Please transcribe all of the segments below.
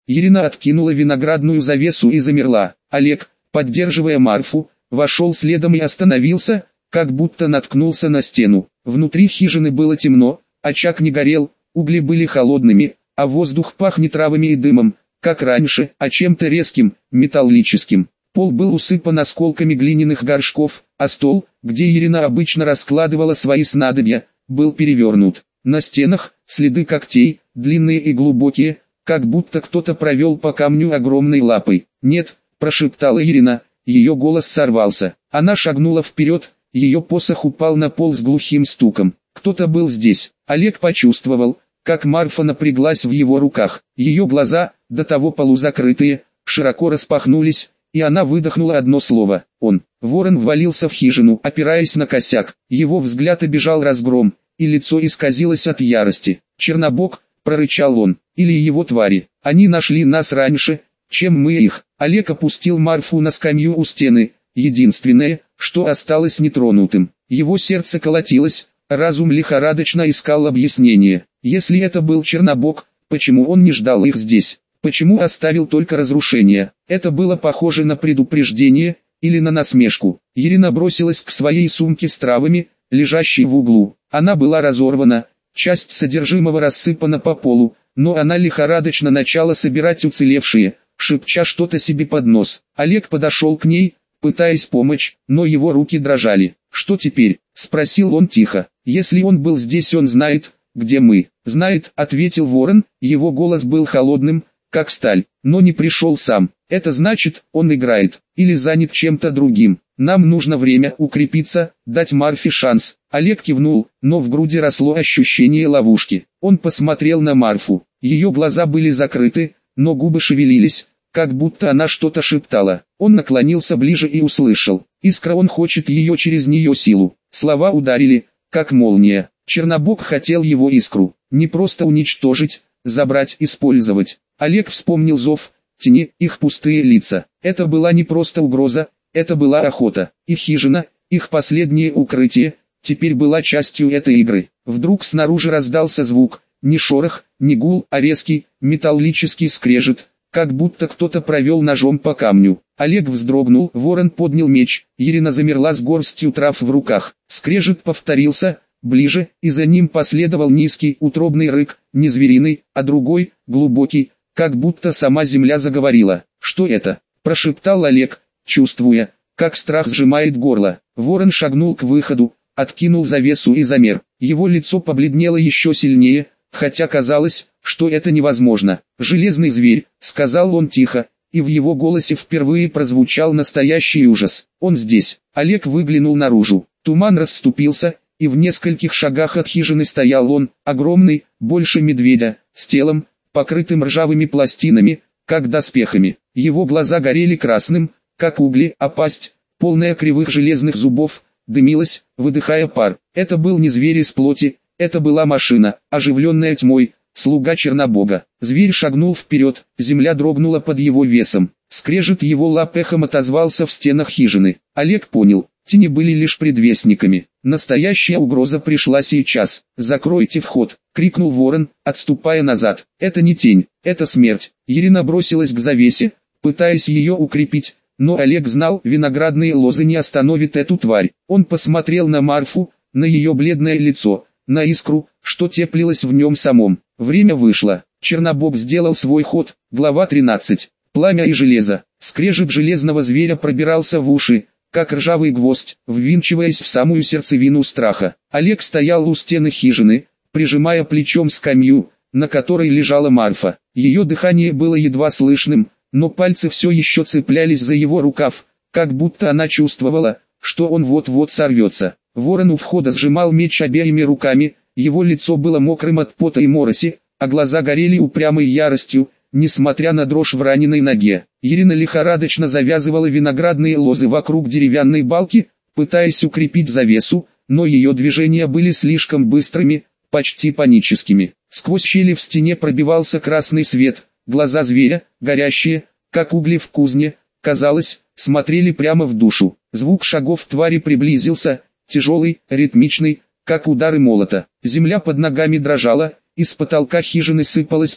Ирина откинула виноградную завесу и замерла. Олег, поддерживая Марфу, вошел следом и остановился, как будто наткнулся на стену. Внутри хижины было темно, очаг не горел, угли были холодными, а воздух пах не травами и дымом, как раньше, а чем-то резким, металлическим. Пол был усыпан осколками глиняных горшков, а стол, где Ирина обычно раскладывала свои снадобья, был перевернут. На стенах следы когтей, длинные и глубокие, как будто кто-то провел по камню огромной лапой. «Нет», – прошептала Ирина, ее голос сорвался. Она шагнула вперед, ее посох упал на пол с глухим стуком. Кто-то был здесь. Олег почувствовал, как Марфа напряглась в его руках. Ее глаза, до того полузакрытые, широко распахнулись, и она выдохнула одно слово. «Он». Ворон ввалился в хижину, опираясь на косяк. Его взгляд обежал разгром, и лицо исказилось от ярости. «Чернобог», – прорычал он, – «или его твари. Они нашли нас раньше, чем мы их». Олег опустил Марфу на скамью у стены, единственное, что осталось нетронутым. Его сердце колотилось, разум лихорадочно искал объяснение. Если это был Чернобог, почему он не ждал их здесь? Почему оставил только разрушение? Это было похоже на предупреждение, или на насмешку. Ирина бросилась к своей сумке с травами, лежащей в углу. Она была разорвана, часть содержимого рассыпана по полу, но она лихорадочно начала собирать уцелевшие, шепча что-то себе под нос. Олег подошел к ней, пытаясь помочь, но его руки дрожали. «Что теперь?» – спросил он тихо. «Если он был здесь, он знает, где мы». «Знает», – ответил Ворон, его голос был холодным, как сталь, но не пришел сам. «Это значит, он играет, или занят чем-то другим. Нам нужно время укрепиться, дать Марфе шанс». Олег кивнул, но в груди росло ощущение ловушки. Он посмотрел на Марфу. Ее глаза были закрыты, но губы шевелились, как будто она что-то шептала. Он наклонился ближе и услышал. «Искра, он хочет ее через нее силу». Слова ударили, как молния. Чернобог хотел его искру. Не просто уничтожить, забрать, использовать. Олег вспомнил зов, тени, их пустые лица. Это была не просто угроза, это была охота. Их хижина, их последнее укрытие, теперь была частью этой игры. Вдруг снаружи раздался звук, не шорох, не гул, а резкий, металлический скрежет, как будто кто-то провел ножом по камню. Олег вздрогнул, Ворон поднял меч, Ирина замерла с горстью трав в руках. Скрежет повторился, ближе, и за ним последовал низкий, утробный рык, не звериный, а другой, глубокий, как будто сама земля заговорила. «Что это?» – прошептал Олег, чувствуя, как страх сжимает горло. Ворон шагнул к выходу, откинул завесу и замер. Его лицо побледнело еще сильнее, хотя казалось, что это невозможно. «Железный зверь», — сказал он тихо, и в его голосе впервые прозвучал настоящий ужас. «Он здесь». Олег выглянул наружу. Туман расступился, и в нескольких шагах от хижины стоял он, огромный, больше медведя, с телом, покрытым ржавыми пластинами, как доспехами. Его глаза горели красным, как угли, а пасть, полная кривых железных зубов, дымилась, выдыхая пар. Это был не зверь из плоти, это была машина, оживленная тьмой, слуга Чернобога. Зверь шагнул вперед, земля дрогнула под его весом. Скрежет его лап эхом отозвался в стенах хижины. Олег понял, тени были лишь предвестниками. Настоящая угроза пришла сейчас. «Закройте вход!» — крикнул Ворон, отступая назад. «Это не тень, это смерть!» Ирина бросилась к завесе, пытаясь ее укрепить, но Олег знал, виноградные лозы не остановят эту тварь. Он посмотрел на Марфу, на ее бледное лицо, на искру, что теплилось в нем самом. Время вышло. Чернобог сделал свой ход. Глава 13. Пламя и железо. Скрежет железного зверя пробирался в уши, как ржавый гвоздь, ввинчиваясь в самую сердцевину страха. Олег стоял у стены хижины, прижимая плечом скамью, на которой лежала Марфа. Ее дыхание было едва слышным, но пальцы все еще цеплялись за его рукав, как будто она чувствовала, что он вот-вот сорвется. Ворон у входа сжимал меч обеими руками, его лицо было мокрым от пота и мороси, а глаза горели упрямой яростью, несмотря на дрожь в раненой ноге. Ирина лихорадочно завязывала виноградные лозы вокруг деревянной балки, пытаясь укрепить завесу, но ее движения были слишком быстрыми, почти паническими. Сквозь щели в стене пробивался красный свет, глаза зверя, горящие, как угли в кузне, казалось, смотрели прямо в душу. Звук шагов твари приблизился, тяжелый, ритмичный, как удары молота. Земля под ногами дрожала, из потолка хижины сыпалась пыль,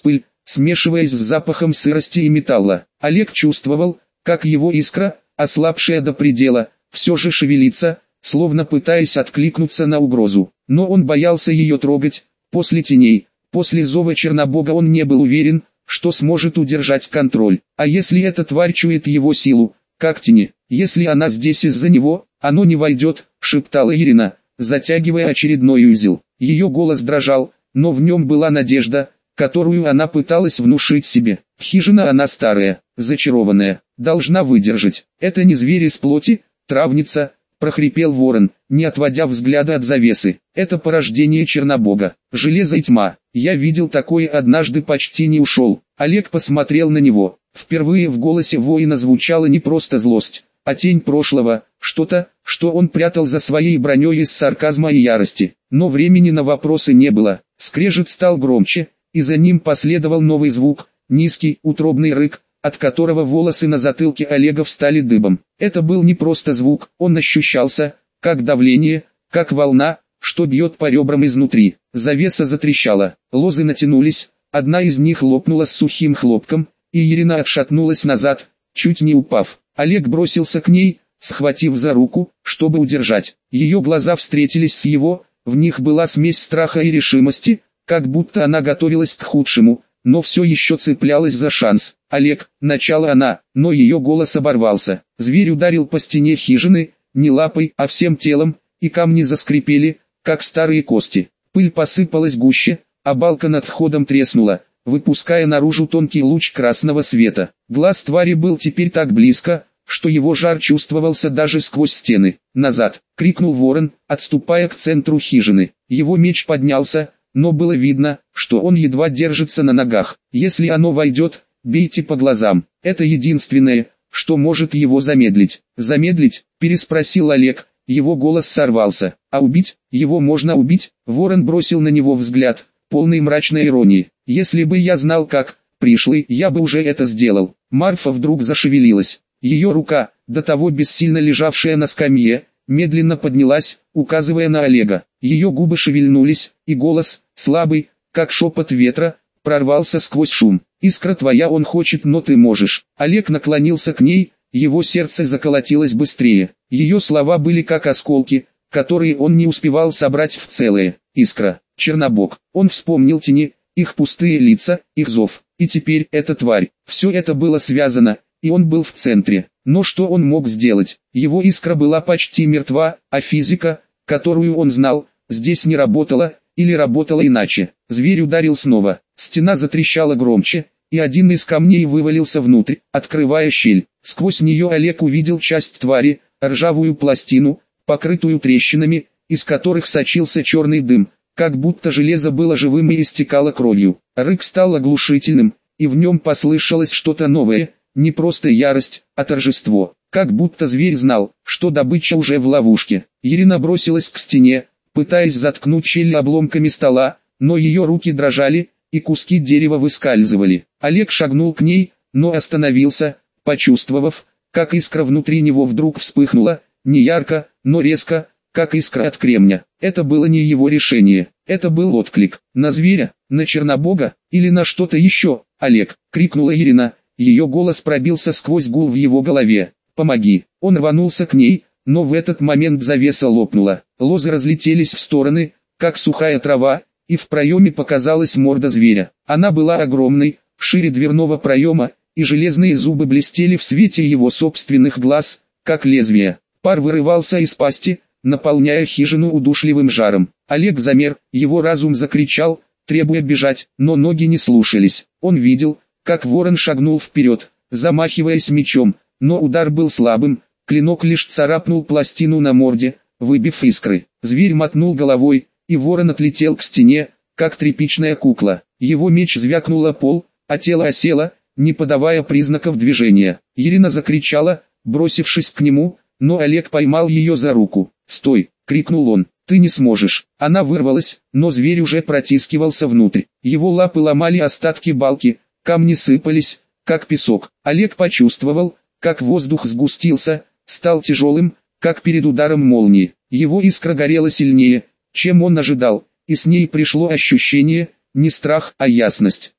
смешиваясь с запахом сырости и металла. Олег чувствовал, как его искра, ослабшая до предела, все же шевелится, словно пытаясь откликнуться на угрозу. Но он боялся ее трогать. После теней, после зова Чернобога он не был уверен, что сможет удержать контроль. А если эта тварь чует его силу, как тени, если она здесь из-за него, оно не войдет, шептала Ирина, затягивая очередной узел. Ее голос дрожал, но в нем была надежда, которую она пыталась внушить себе. Хижина она старая, зачарованная, должна выдержать. Это не зверь из плоти, травница, прохрипел ворон, не отводя взгляда от завесы. Это порождение Чернобога, железо и тьма. Я видел такое однажды, почти не ушел. Олег посмотрел на него. Впервые в голосе воина звучала не просто злость, а тень прошлого, что-то, что он прятал за своей броней из сарказма и ярости. Но времени на вопросы не было. Скрежет стал громче, и за ним последовал новый звук, низкий, утробный рык, от которого волосы на затылке Олега встали дыбом. Это был не просто звук, он ощущался, как давление, как волна, что бьет по ребрам изнутри. Завеса затрещала, лозы натянулись, одна из них лопнула с сухим хлопком, и Ирина отшатнулась назад, чуть не упав. Олег бросился к ней, схватив за руку, чтобы удержать. Ее глаза встретились с его, в них была смесь страха и решимости, как будто она готовилась к худшему, но все еще цеплялась за шанс. «Олег», — начала она, но ее голос оборвался. Зверь ударил по стене хижины, не лапой, а всем телом, и камни заскрипели, как старые кости. Пыль посыпалась гуще, а балка над входом треснула, выпуская наружу тонкий луч красного света. Глаз твари был теперь так близко, что его жар чувствовался даже сквозь стены. «Назад!» — крикнул ворон, отступая к центру хижины. Его меч поднялся, но было видно, что он едва держится на ногах. «Если оно войдет, бейте по глазам. Это единственное, что может его замедлить». «Замедлить?» — переспросил Олег, его голос сорвался. «А убить? Его можно убить?» Ворон бросил на него взгляд, полный мрачной иронии. «Если бы я знал как, пришлый, я бы уже это сделал». Марфа вдруг зашевелилась. Ее рука, до того бессильно лежавшая на скамье, медленно поднялась, указывая на Олега. Ее губы шевельнулись, и голос, слабый, как шепот ветра, прорвался сквозь шум. «Искра твоя, он хочет, но ты можешь». Олег наклонился к ней, его сердце заколотилось быстрее. Ее слова были как осколки, которые он не успевал собрать в целое. «Искра, Чернобог». Он вспомнил тени, их пустые лица, их зов. И теперь эта тварь. Все это было связано, и он был в центре. Но что он мог сделать? Его искра была почти мертва, а физика, которую он знал, здесь не работала, или работала иначе. Зверь ударил снова. Стена затрещала громче, и один из камней вывалился внутрь, открывая щель. Сквозь нее Олег увидел часть твари, ржавую пластину, покрытую трещинами, из которых сочился черный дым, как будто железо было живым и истекало кровью. Рык стал оглушительным, и в нем послышалось что-то новое, не просто ярость, а торжество. Как будто зверь знал, что добыча уже в ловушке. Ирина бросилась к стене, пытаясь заткнуть щель обломками стола, но ее руки дрожали, и куски дерева выскальзывали. Олег шагнул к ней, но остановился, почувствовав, как искра внутри него вдруг вспыхнула, не ярко, но резко, как искра от кремня. Это было не его решение, это был отклик. На зверя, на Чернобога, или на что-то еще. «Олег!» — крикнула Ирина, ее голос пробился сквозь гул в его голове. «Помоги!» Он рванулся к ней, но в этот момент завеса лопнула. Лозы разлетелись в стороны, как сухая трава, и в проеме показалась морда зверя. Она была огромной, шире дверного проема, и железные зубы блестели в свете его собственных глаз, как лезвия. Пар вырывался из пасти, наполняя хижину удушливым жаром. Олег замер, его разум закричал, требуя бежать, но ноги не слушались. Он видел, как ворон шагнул вперед, замахиваясь мечом, но удар был слабым, клинок лишь царапнул пластину на морде, выбив искры. Зверь мотнул головой, и ворон отлетел к стене, как тряпичная кукла. Его меч звякнул о пол, а тело осело, не подавая признаков движения. Ирина закричала, бросившись к нему, но Олег поймал ее за руку. «Стой!» — крикнул он. «Ты не сможешь!» Она вырвалась, но зверь уже протискивался внутрь. Его лапы ломали остатки балки, камни сыпались, как песок. Олег почувствовал, как воздух сгустился, стал тяжелым, как перед ударом молнии. Его искра горела сильнее, чем он ожидал, и с ней пришло ощущение, не страх, а ясность.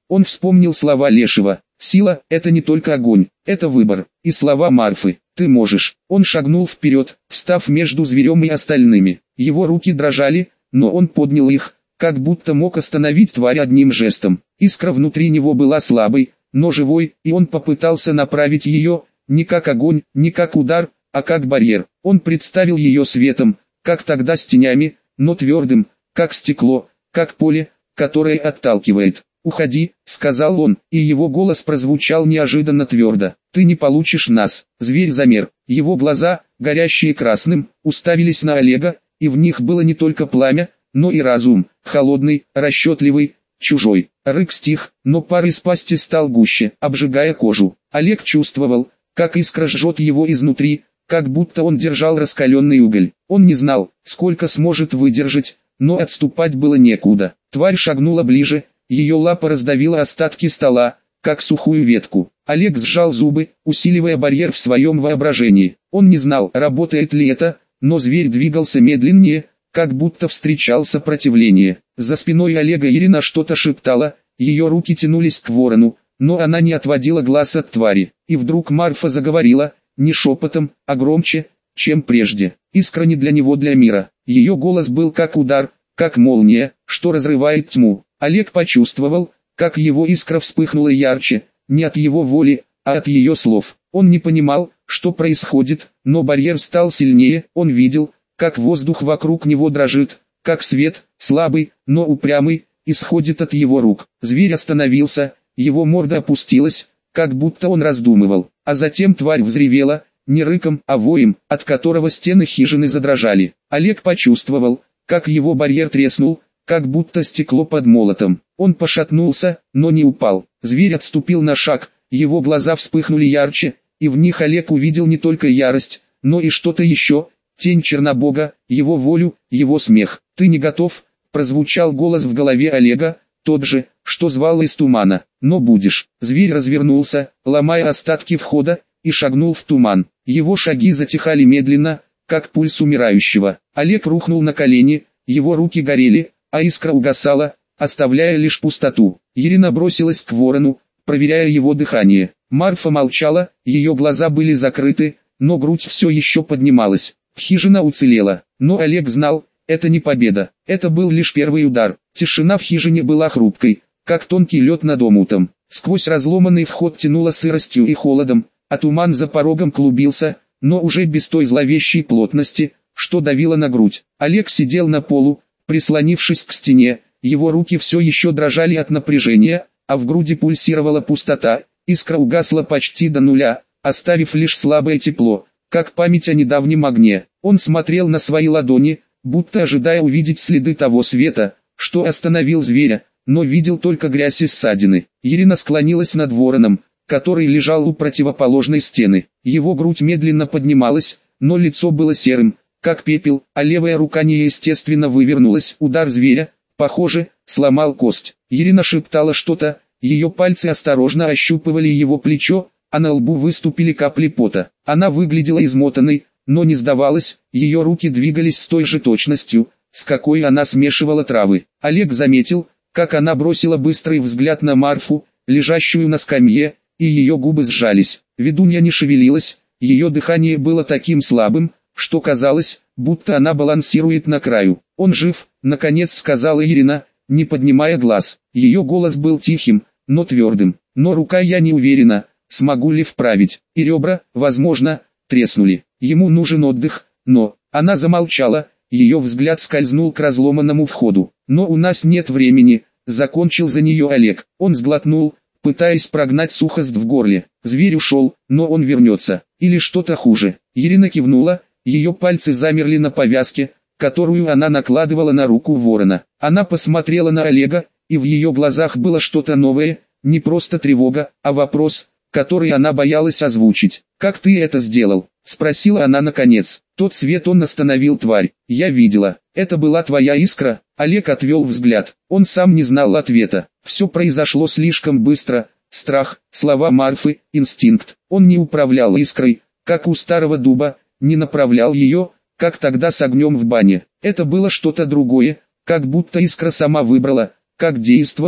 Он вспомнил слова Лешего. Сила – это не только огонь, это выбор. И слова Марфы. Ты можешь. Он шагнул вперед, встав между зверем и остальными. Его руки дрожали, но он поднял их, как будто мог остановить тварь одним жестом. Искра внутри него была слабой, но живой, и он попытался направить ее, не как огонь, не как удар, а как барьер. Он представил ее светом, как тогда с тенями, но твердым, как стекло, как поле, которое отталкивает. «Уходи», — сказал он, и его голос прозвучал неожиданно твердо. «Ты не получишь нас». Зверь замер. Его глаза, горящие красным, уставились на Олега, и в них было не только пламя, но и разум, холодный, расчетливый, чужой. Рык стих, но пар из пасти стал гуще, обжигая кожу. Олег чувствовал, как искра жжет его изнутри, как будто он держал раскаленный уголь. Он не знал, сколько сможет выдержать, но отступать было некуда. Тварь шагнула ближе, ее лапа раздавила остатки стола, как сухую ветку. Олег сжал зубы, усиливая барьер в своем воображении. Он не знал, работает ли это, но зверь двигался медленнее, как будто встречал сопротивление. За спиной Олега Ирина что-то шептала, ее руки тянулись к ворону, но она не отводила глаз от твари. И вдруг Марфа заговорила, не шепотом, а громче, чем прежде. Искра не для него, для мира. Ее голос был как удар, как молния, что разрывает тьму. Олег почувствовал, как его искра вспыхнула ярче, не от его воли, а от ее слов. Он не понимал, что происходит, но барьер стал сильнее, он видел, как воздух вокруг него дрожит, как свет, слабый, но упрямый, исходит от его рук. Зверь остановился, его морда опустилась, как будто он раздумывал, а затем тварь взревела, не рыком, а воем, от которого стены хижины задрожали. Олег почувствовал, как его барьер треснул, как будто стекло под молотом. Он пошатнулся, но не упал. Зверь отступил на шаг, его глаза вспыхнули ярче, и в них Олег увидел не только ярость, но и что-то еще, тень Чернобога, его волю, его смех. «Ты не готов?» – прозвучал голос в голове Олега, тот же, что звал из тумана. «Но будешь». Зверь развернулся, ломая остатки входа, и шагнул в туман. Его шаги затихали медленно, как пульс умирающего. Олег рухнул на колени, его руки горели, а искра угасала, оставляя лишь пустоту. Ирина бросилась к ворону, проверяя его дыхание. Марфа молчала, ее глаза были закрыты, но грудь все еще поднималась. Хижина уцелела, но Олег знал, это не победа, это был лишь первый удар. Тишина в хижине была хрупкой, как тонкий лед над омутом. Сквозь разломанный вход тянуло сыростью и холодом, а туман за порогом клубился, но уже без той зловещей плотности, что давило на грудь. Олег сидел на полу, прислонившись к стене, его руки все еще дрожали от напряжения, а в груди пульсировала пустота, искра угасла почти до нуля, оставив лишь слабое тепло, как память о недавнем огне. Он смотрел на свои ладони, будто ожидая увидеть следы того света, что остановил зверя, но видел только грязь и ссадины. Ирина склонилась над вороном, который лежал у противоположной стены. Его грудь медленно поднималась, но лицо было серым, как пепел, а левая рука неестественно вывернулась. Удар зверя, похоже, сломал кость. Ирина шептала что-то, ее пальцы осторожно ощупывали его плечо, а на лбу выступили капли пота. Она выглядела измотанной, но не сдавалась, ее руки двигались с той же точностью, с какой она смешивала травы. Олег заметил, как она бросила быстрый взгляд на Марфу, лежащую на скамье, и ее губы сжались. Ведунья не шевелилась, ее дыхание было таким слабым, что казалось, будто она балансирует на краю. «Он жив», — наконец сказала Ирина, не поднимая глаз. Ее голос был тихим, но твердым. «Но рука я не уверена, смогу ли вправить, и ребра, возможно, треснули. Ему нужен отдых, но...» Она замолчала, ее взгляд скользнул к разломанному входу. «Но у нас нет времени», — закончил за нее Олег. Он сглотнул, пытаясь прогнать сухость в горле. Зверь ушел, но он вернется. Или что-то хуже. Ирина кивнула, ее пальцы замерли на повязке, которую она накладывала на руку ворона. Она посмотрела на Олега, и в ее глазах было что-то новое, не просто тревога, а вопрос, который она боялась озвучить. «Как ты это сделал?» — спросила она наконец. «Тот свет, он остановил тварь. Я видела. Это была твоя искра?» Олег отвел взгляд. Он сам не знал ответа. Все произошло слишком быстро. Страх, слова Марфы, инстинкт. Он не управлял искрой, как у старого дуба, не направлял ее, как тогда с огнем в бане. Это было что-то другое, как будто искра сама выбрала, как действовать,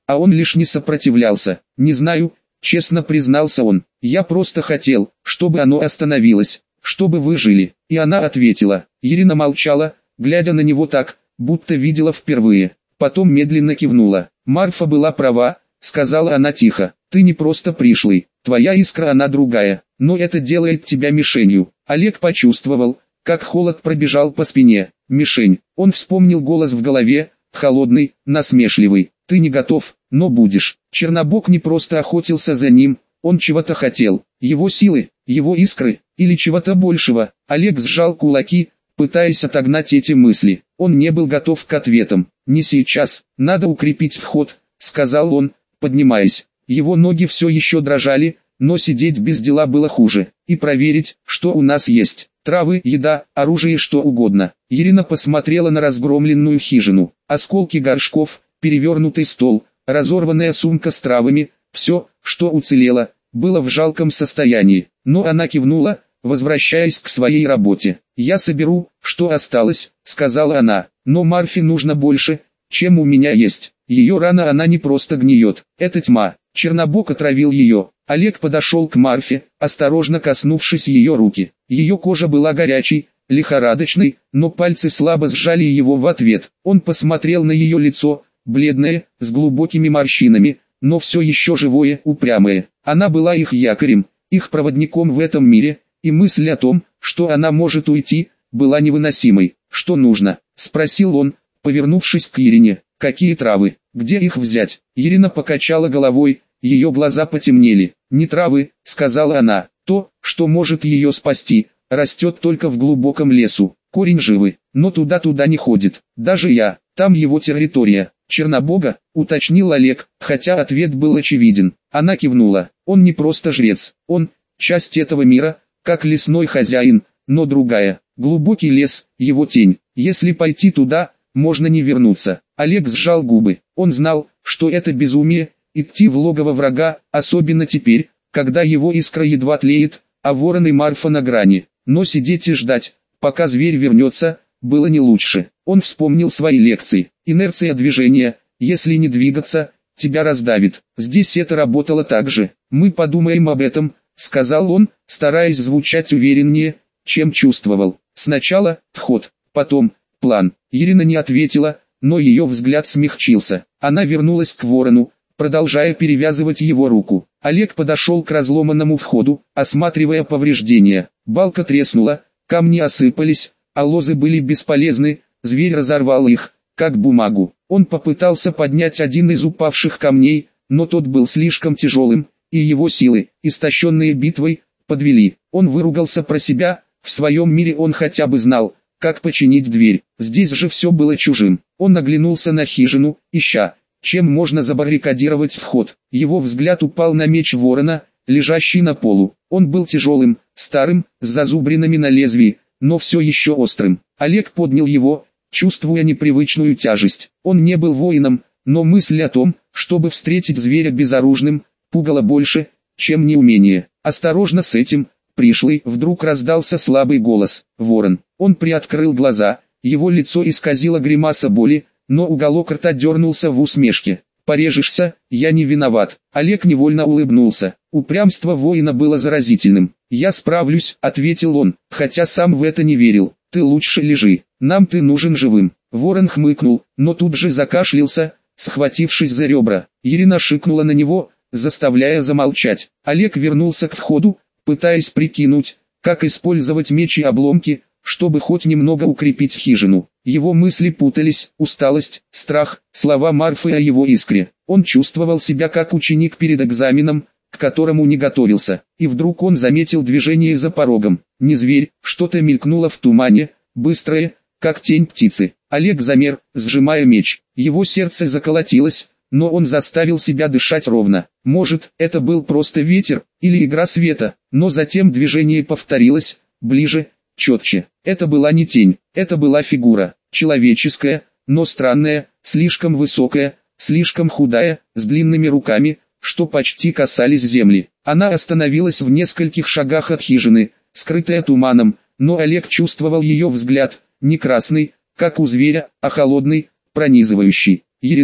а он лишь не сопротивлялся. «Не знаю», — честно признался он, — «я просто хотел, чтобы оно остановилось, чтобы вы жили». И она ответила. Ирина молчала, глядя на него так, будто видела впервые. Потом медленно кивнула. «Марфа была права», — сказала она тихо. «Ты не просто пришлый, твоя искра она другая, но это делает тебя мишенью». Олег почувствовал, как холод пробежал по спине. «Мишень». Он вспомнил голос в голове, холодный, насмешливый. «Ты не готов, но будешь». Чернобог не просто охотился за ним, он чего-то хотел. Его силы, его искры, или чего-то большего. Олег сжал кулаки, пытаясь отогнать эти мысли. Он не был готов к ответам. «Не сейчас, надо укрепить вход», — сказал он, поднимаясь. Его ноги все еще дрожали, но сидеть без дела было хуже. «И проверить, что у нас есть. Травы, еда, оружие, что угодно». Ирина посмотрела на разгромленную хижину. Осколки горшков, перевернутый стол, разорванная сумка с травами, все, что уцелело, было в жалком состоянии. Но она кивнула, возвращаясь к своей работе. «Я соберу, что осталось», — сказала она. «Но Марфе нужно больше, чем у меня есть. Ее рана она не просто гниет. Это тьма». Чернобог отравил ее. Олег подошел к Марфе, осторожно коснувшись ее руки. Ее кожа была горячей, лихорадочной, но пальцы слабо сжали его в ответ. Он посмотрел на ее лицо, бледное, с глубокими морщинами, но все еще живое, упрямое. Она была их якорем, их проводником в этом мире, и мысль о том, что она может уйти, была невыносимой. «Что нужно?» — спросил он, повернувшись к Ирине. «Какие травы? Где их взять?» Ирина покачала головой, ее глаза потемнели. «Не травы», — сказала она, — «то, что может ее спасти, растет только в глубоком лесу. Корень живый, но туда не ходит. Даже я, там его территория». «Чернобога?» — уточнил Олег, хотя ответ был очевиден. Она кивнула. «Он не просто жрец, он — часть этого мира, как лесной хозяин, но другая. Глубокий лес, его тень. Если пойти туда, можно не вернуться». Олег сжал губы. Он знал, что это безумие, идти в логово врага, особенно теперь, когда его искра едва тлеет, а ворон и Марфа на грани. Но сидеть и ждать, пока зверь вернется, было не лучше. Он вспомнил свои лекции. Инерция движения, если не двигаться, тебя раздавит. Здесь это работало так же. «Мы подумаем об этом», — сказал он, стараясь звучать увереннее, чем чувствовал. «Сначала вход, потом план». Ирина не ответила, но ее взгляд смягчился. Она вернулась к ворону, продолжая перевязывать его руку. Олег подошел к разломанному входу, осматривая повреждения. Балка треснула, камни осыпались, а лозы были бесполезны, зверь разорвал их, как бумагу. Он попытался поднять один из упавших камней, но тот был слишком тяжелым, и его силы, истощенные битвой, подвели. Он выругался про себя, в своем мире он хотя бы знал, как починить дверь. Здесь же все было чужим. Он оглянулся на хижину, ища, чем можно забаррикадировать вход. Его взгляд упал на меч ворона, лежащий на полу. Он был тяжелым, старым, с зазубринами на лезвии, но все еще острым. Олег поднял его, чувствуя непривычную тяжесть. Он не был воином, но мысль о том, чтобы встретить зверя безоружным, пугала больше, чем неумение. «Осторожно с этим, пришлый!» Вдруг раздался слабый голос. Ворон. Он приоткрыл глаза, его лицо исказило гримаса боли, но уголок рта дернулся в усмешке. «Порежешься, я не виноват». Олег невольно улыбнулся. Упрямство воина было заразительным. «Я справлюсь», — ответил он, хотя сам в это не верил. «Ты лучше лежи, нам ты нужен живым». Ворон хмыкнул, но тут же закашлялся, схватившись за ребра. Ирина шикнула на него, заставляя замолчать. Олег вернулся к входу, пытаясь прикинуть, как использовать меч и обломки, чтобы хоть немного укрепить хижину. Его мысли путались, усталость, страх, слова Марфы о его искре. Он чувствовал себя как ученик перед экзаменом, к которому не готовился. И вдруг он заметил движение за порогом. Не зверь, что-то мелькнуло в тумане, быстрое, как тень птицы. Олег замер, сжимая меч. Его сердце заколотилось, но он заставил себя дышать ровно. Может, это был просто ветер, или игра света, но затем движение повторилось, ближе, четче. Это была не тень, это была фигура, человеческая, но странная, слишком высокая, слишком худая, с длинными руками, что почти касались земли. Она остановилась в нескольких шагах от хижины, скрытая туманом, но Олег чувствовал ее взгляд, не красный, как у зверя, а холодный, пронизывающий. «Ирина»,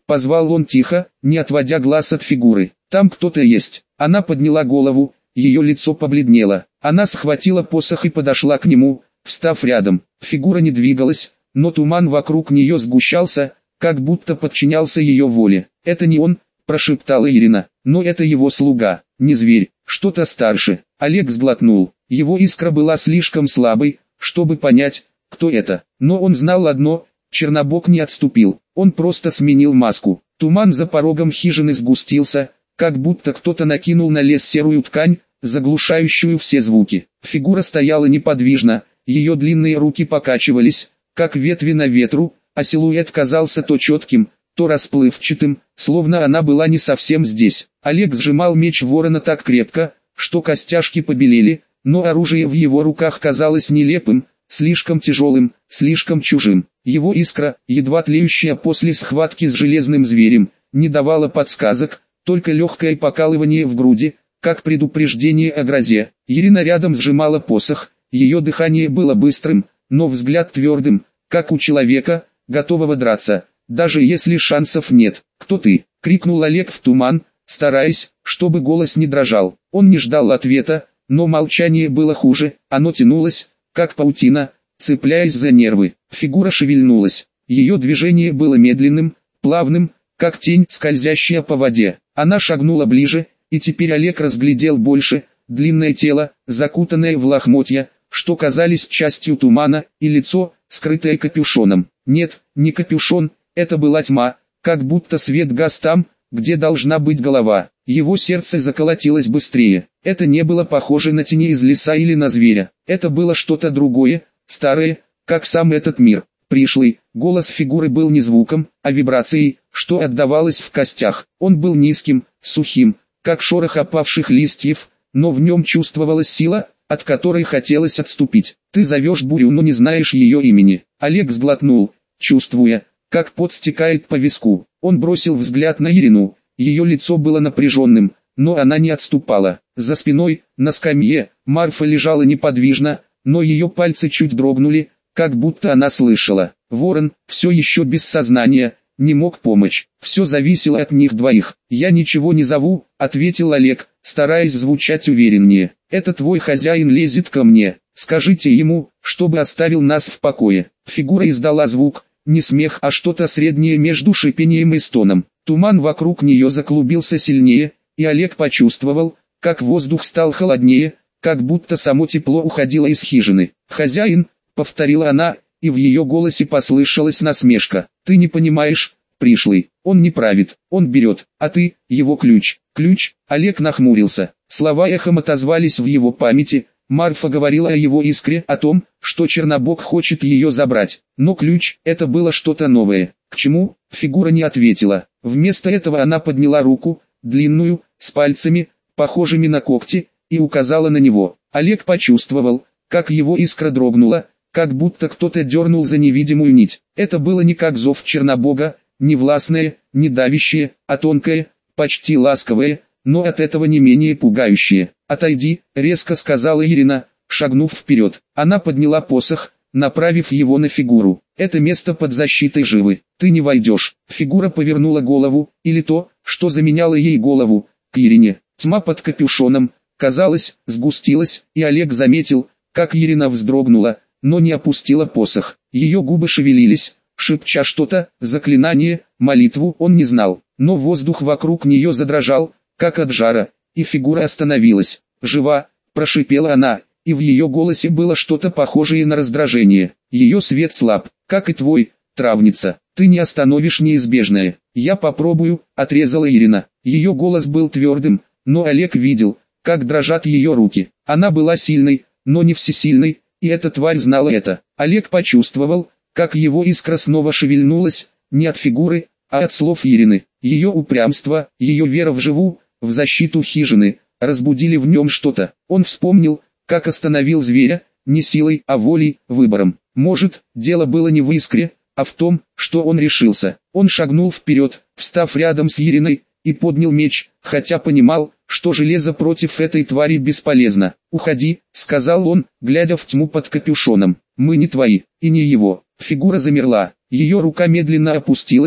позвал он тихо, не отводя глаз от фигуры. «Там кто-то есть». Она подняла голову, ее лицо побледнело. Она схватила посох и подошла к нему, встав рядом. Фигура не двигалась, но туман вокруг нее сгущался, как будто подчинялся ее воле. «Это не он», – прошептала Ирина, – «но это его слуга, не зверь, что-то старше». Олег сглотнул. Его искра была слишком слабой, чтобы понять, кто это. Но он знал одно – Чернобог не отступил. Он просто сменил маску. Туман за порогом хижины сгустился, как будто кто-то накинул на лес серую ткань, заглушающую все звуки. Фигура стояла неподвижно, ее длинные руки покачивались, как ветви на ветру, а силуэт казался то четким, то расплывчатым, словно она была не совсем здесь. Олег сжимал меч ворона так крепко, что костяшки побелели, но оружие в его руках казалось нелепым, слишком тяжелым, слишком чужим. Его искра, едва тлеющая после схватки с железным зверем, не давала подсказок, только легкое покалывание в груди, как предупреждение о грозе. Ирина рядом сжимала посох, ее дыхание было быстрым, но взгляд твердым, как у человека, готового драться, даже если шансов нет. «Кто ты?» — крикнул Олег в туман, стараясь, чтобы голос не дрожал. Он не ждал ответа, но молчание было хуже, оно тянулось, как паутина, цепляясь за нервы. Фигура шевельнулась. Ее движение было медленным, плавным, как тень, скользящая по воде. Она шагнула ближе, и теперь Олег разглядел больше, длинное тело, закутанное в лохмотья, что казались частью тумана, и лицо, скрытое капюшоном. Нет, не капюшон, это была тьма, как будто свет гас там, где должна быть голова. Его сердце заколотилось быстрее. Это не было похоже на тени из леса или на зверя. Это было что-то другое, старое, как сам этот мир. Пришлый, голос фигуры был не звуком, а вибрацией, что отдавалось в костях. Он был низким, сухим, как шорох опавших листьев, но в нем чувствовалась сила, от которой хотелось отступить. «Ты зовешь бурю, но не знаешь ее имени». Олег сглотнул, чувствуя, как пот стекает по виску. Он бросил взгляд на Ирину, ее лицо было напряженным, но она не отступала. За спиной, на скамье, Марфа лежала неподвижно, но ее пальцы чуть дрогнули, как будто она слышала. Ворон, все еще без сознания, не мог помочь. Все зависело от них двоих. «Я ничего не зову», — ответил Олег, стараясь звучать увереннее. «Это твой хозяин лезет ко мне. Скажите ему, чтобы оставил нас в покое». Фигура издала звук, не смех, а что-то среднее между шипением и стоном. Туман вокруг нее заклубился сильнее, и Олег почувствовал, как воздух стал холоднее, как будто само тепло уходило из хижины. «Хозяин», — повторила она, и в ее голосе послышалась насмешка. «Ты не понимаешь, пришлый, он не правит, он берет, а ты, его ключ». «Ключ?» — Олег нахмурился. Слова эхом отозвались в его памяти. Марфа говорила о его искре, о том, что Чернобог хочет ее забрать. Но ключ — это было что-то новое. К чему? Фигура не ответила. Вместо этого она подняла руку, длинную, с пальцами, похожими на когти, и указала на него. Олег почувствовал, как его искра дрогнула, как будто кто-то дернул за невидимую нить. Это было не как зов Чернобога, не властное, не давящее, а тонкое, почти ласковое, но от этого не менее пугающее. «Отойди», — резко сказала Ирина, шагнув вперед. Она подняла посох, направив его на фигуру. «Это место под защитой живы. Ты не войдешь». Фигура повернула голову, или то, что заменяло ей голову, к Ирине. Тьма под капюшоном, казалось, сгустилась, и Олег заметил, как Ирина вздрогнула, но не опустила посох. Ее губы шевелились, шепча что-то, заклинание, молитву он не знал. Но воздух вокруг нее задрожал, как от жара, и фигура остановилась. «Жива», — прошипела она, и в ее голосе было что-то похожее на раздражение. «Ее свет слаб, как и твой, травница. Ты не остановишь неизбежное». «Я попробую», — отрезала Ирина. Ее голос был твердым, но Олег видел, как дрожат ее руки. Она была сильной, но не всесильной, и эта тварь знала это. Олег почувствовал, как его искра снова шевельнулась, не от фигуры, а от слов Ирины. Ее упрямство, ее вера в живу, в защиту хижины, разбудили в нем что-то. Он вспомнил, как остановил зверя, не силой, а волей, выбором. Может, дело было не в искре, а в том, что он решился. Он шагнул вперед, встав рядом с Ириной, и поднял меч, хотя понимал, что железо против этой твари бесполезно. «Уходи», — сказал он, глядя в тьму под капюшоном. «Мы не твои, и не его». Фигура замерла, ее рука медленно опустилась,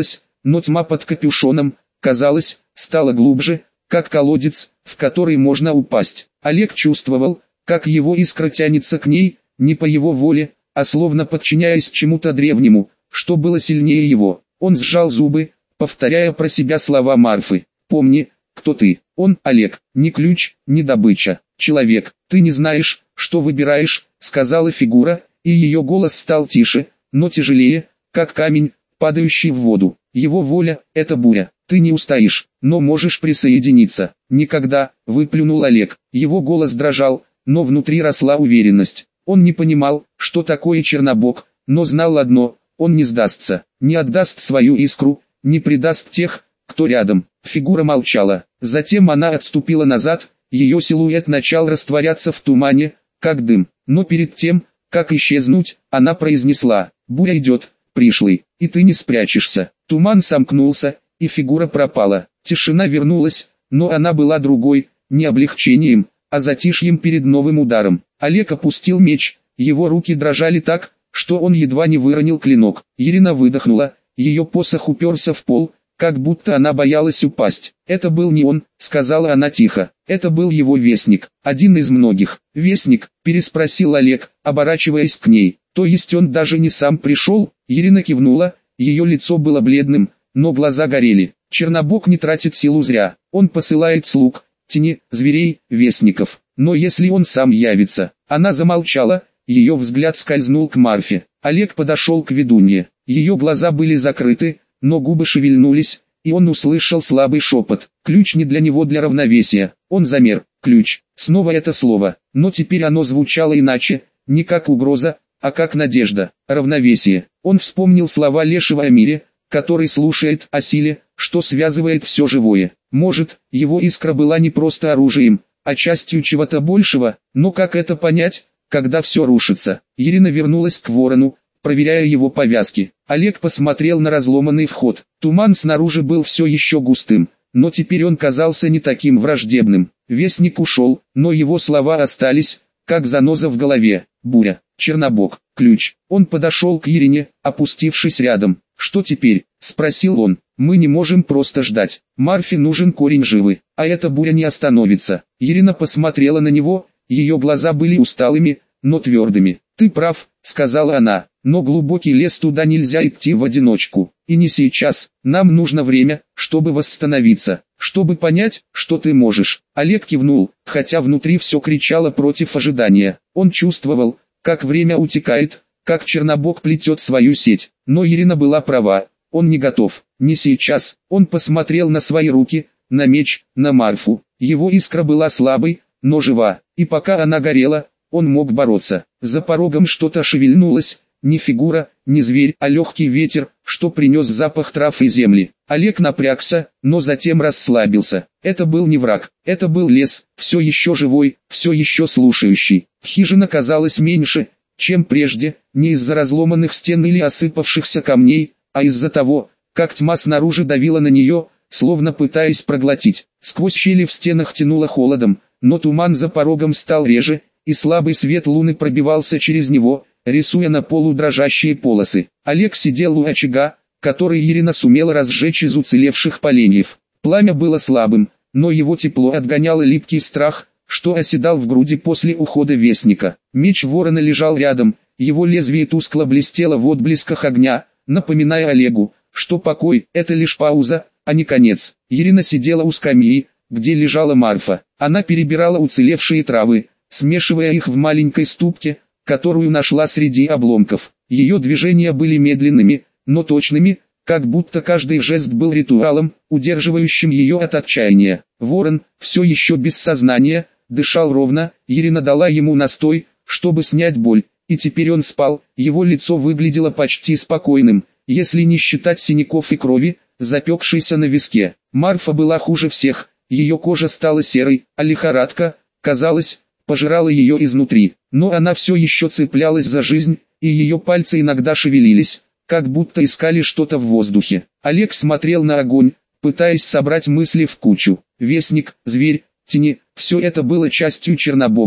но тьма под капюшоном, казалось, стала глубже, как колодец, в который можно упасть. Олег чувствовал, как его искра тянется к ней, не по его воле, а словно подчиняясь чему-то древнему, что было сильнее его. Он сжал зубы, повторяя про себя слова Марфы. «Помни, кто ты. Он, Олег, не ключ, не добыча. Человек, ты не знаешь, что выбираешь», — сказала фигура, и ее голос стал тише, но тяжелее, как камень, падающий в воду. Его воля — это буря. Ты не устоишь, но можешь присоединиться. Никогда, — выплюнул Олег. Его голос дрожал, но внутри росла уверенность. Он не понимал, что такое Чернобог, но знал одно — он не сдастся, не отдаст свою искру, не предаст тех, кто рядом. Фигура молчала, затем она отступила назад, ее силуэт начал растворяться в тумане, как дым. Но перед тем, как исчезнуть, она произнесла: «Буря идет, пришлый, и ты не спрячешься». Туман сомкнулся, и фигура пропала. Тишина вернулась, но она была другой, не облегчением, а затишьем перед новым ударом. Олег опустил меч, его руки дрожали так, что он едва не выронил клинок. Ирина выдохнула, ее посох уперся в пол, как будто она боялась упасть. «Это был не он», — сказала она тихо. «Это был его вестник, один из многих». «Вестник?» — переспросил Олег, оборачиваясь к ней. «То есть он даже не сам пришел?» Ирина кивнула, ее лицо было бледным, но глаза горели. «Чернобог не тратит силу зря. Он посылает слуг, тени, зверей, вестников. Но если он сам явится...» Она замолчала, ее взгляд скользнул к Марфе. Олег подошел к ведунье. Ее глаза были закрыты, но губы шевельнулись, и он услышал слабый шепот. Ключ не для него, для равновесия. Он замер. Ключ. Снова это слово. Но теперь оно звучало иначе, не как угроза, а как надежда. Равновесие. Он вспомнил слова Лешего о мире, который слушает, о силе, что связывает все живое. Может, его искра была не просто оружием, а частью чего-то большего, но как это понять, когда все рушится? Ирина вернулась к ворону, проверяя его повязки. Олег посмотрел на разломанный вход. Туман снаружи был все еще густым, но теперь он казался не таким враждебным. Вестник ушел, но его слова остались, как заноза в голове. Буря, Чернобог, ключ. Он подошел к Ирине, опустившись рядом. «Что теперь?» — спросил он. «Мы не можем просто ждать. Марфе нужен корень живы, а эта буря не остановится». Ирина посмотрела на него, ее глаза были усталыми, но твердыми. «Ты прав», — сказала она, — «но глубокий лес, туда нельзя идти в одиночку. И не сейчас. Нам нужно время, чтобы восстановиться, чтобы понять, что ты можешь». Олег кивнул, хотя внутри все кричало против ожидания. Он чувствовал, как время утекает, как Чернобог плетет свою сеть. Но Ирина была права, он не готов, не сейчас. Он посмотрел на свои руки, на меч, на Марфу. Его искра была слабой, но жива, и пока она горела, он мог бороться. За порогом что-то шевельнулось, не фигура, не зверь, а легкий ветер, что принес запах трав и земли. Олег напрягся, но затем расслабился. Это был не враг, это был лес, все еще живой, все еще слушающий. Хижина казалась меньше, чем прежде, не из-за разломанных стен или осыпавшихся камней, а из-за того, как тьма снаружи давила на нее, словно пытаясь проглотить. Сквозь щели в стенах тянуло холодом, но туман за порогом стал реже, и слабый свет луны пробивался через него, рисуя на полу дрожащие полосы. Олег сидел у очага, который Ирина сумела разжечь из уцелевших поленьев. Пламя было слабым, но его тепло отгоняло липкий страх, что оседал в груди после ухода вестника. Меч ворона лежал рядом, его лезвие тускло блестело в отблесках огня, напоминая Олегу, что покой — это лишь пауза, а не конец. Ирина сидела у скамьи, где лежала Марфа. Она перебирала уцелевшие травы, смешивая их в маленькой ступке, которую нашла среди обломков. Ее движения были медленными, но точными, как будто каждый жест был ритуалом, удерживающим ее от отчаяния. Ворон, все еще без сознания, дышал ровно. Ирина дала ему настой, чтобы снять боль, и теперь он спал. Его лицо выглядело почти спокойным, если не считать синяков и крови, запекшейся на виске. Марфа была хуже всех, ее кожа стала серой, а лихорадка, казалось, пожирала ее изнутри. Но она все еще цеплялась за жизнь, и ее пальцы иногда шевелились, как будто искали что-то в воздухе. Олег смотрел на огонь, пытаясь собрать мысли в кучу. Вестник, зверь, тени, все это было частью Чернобога,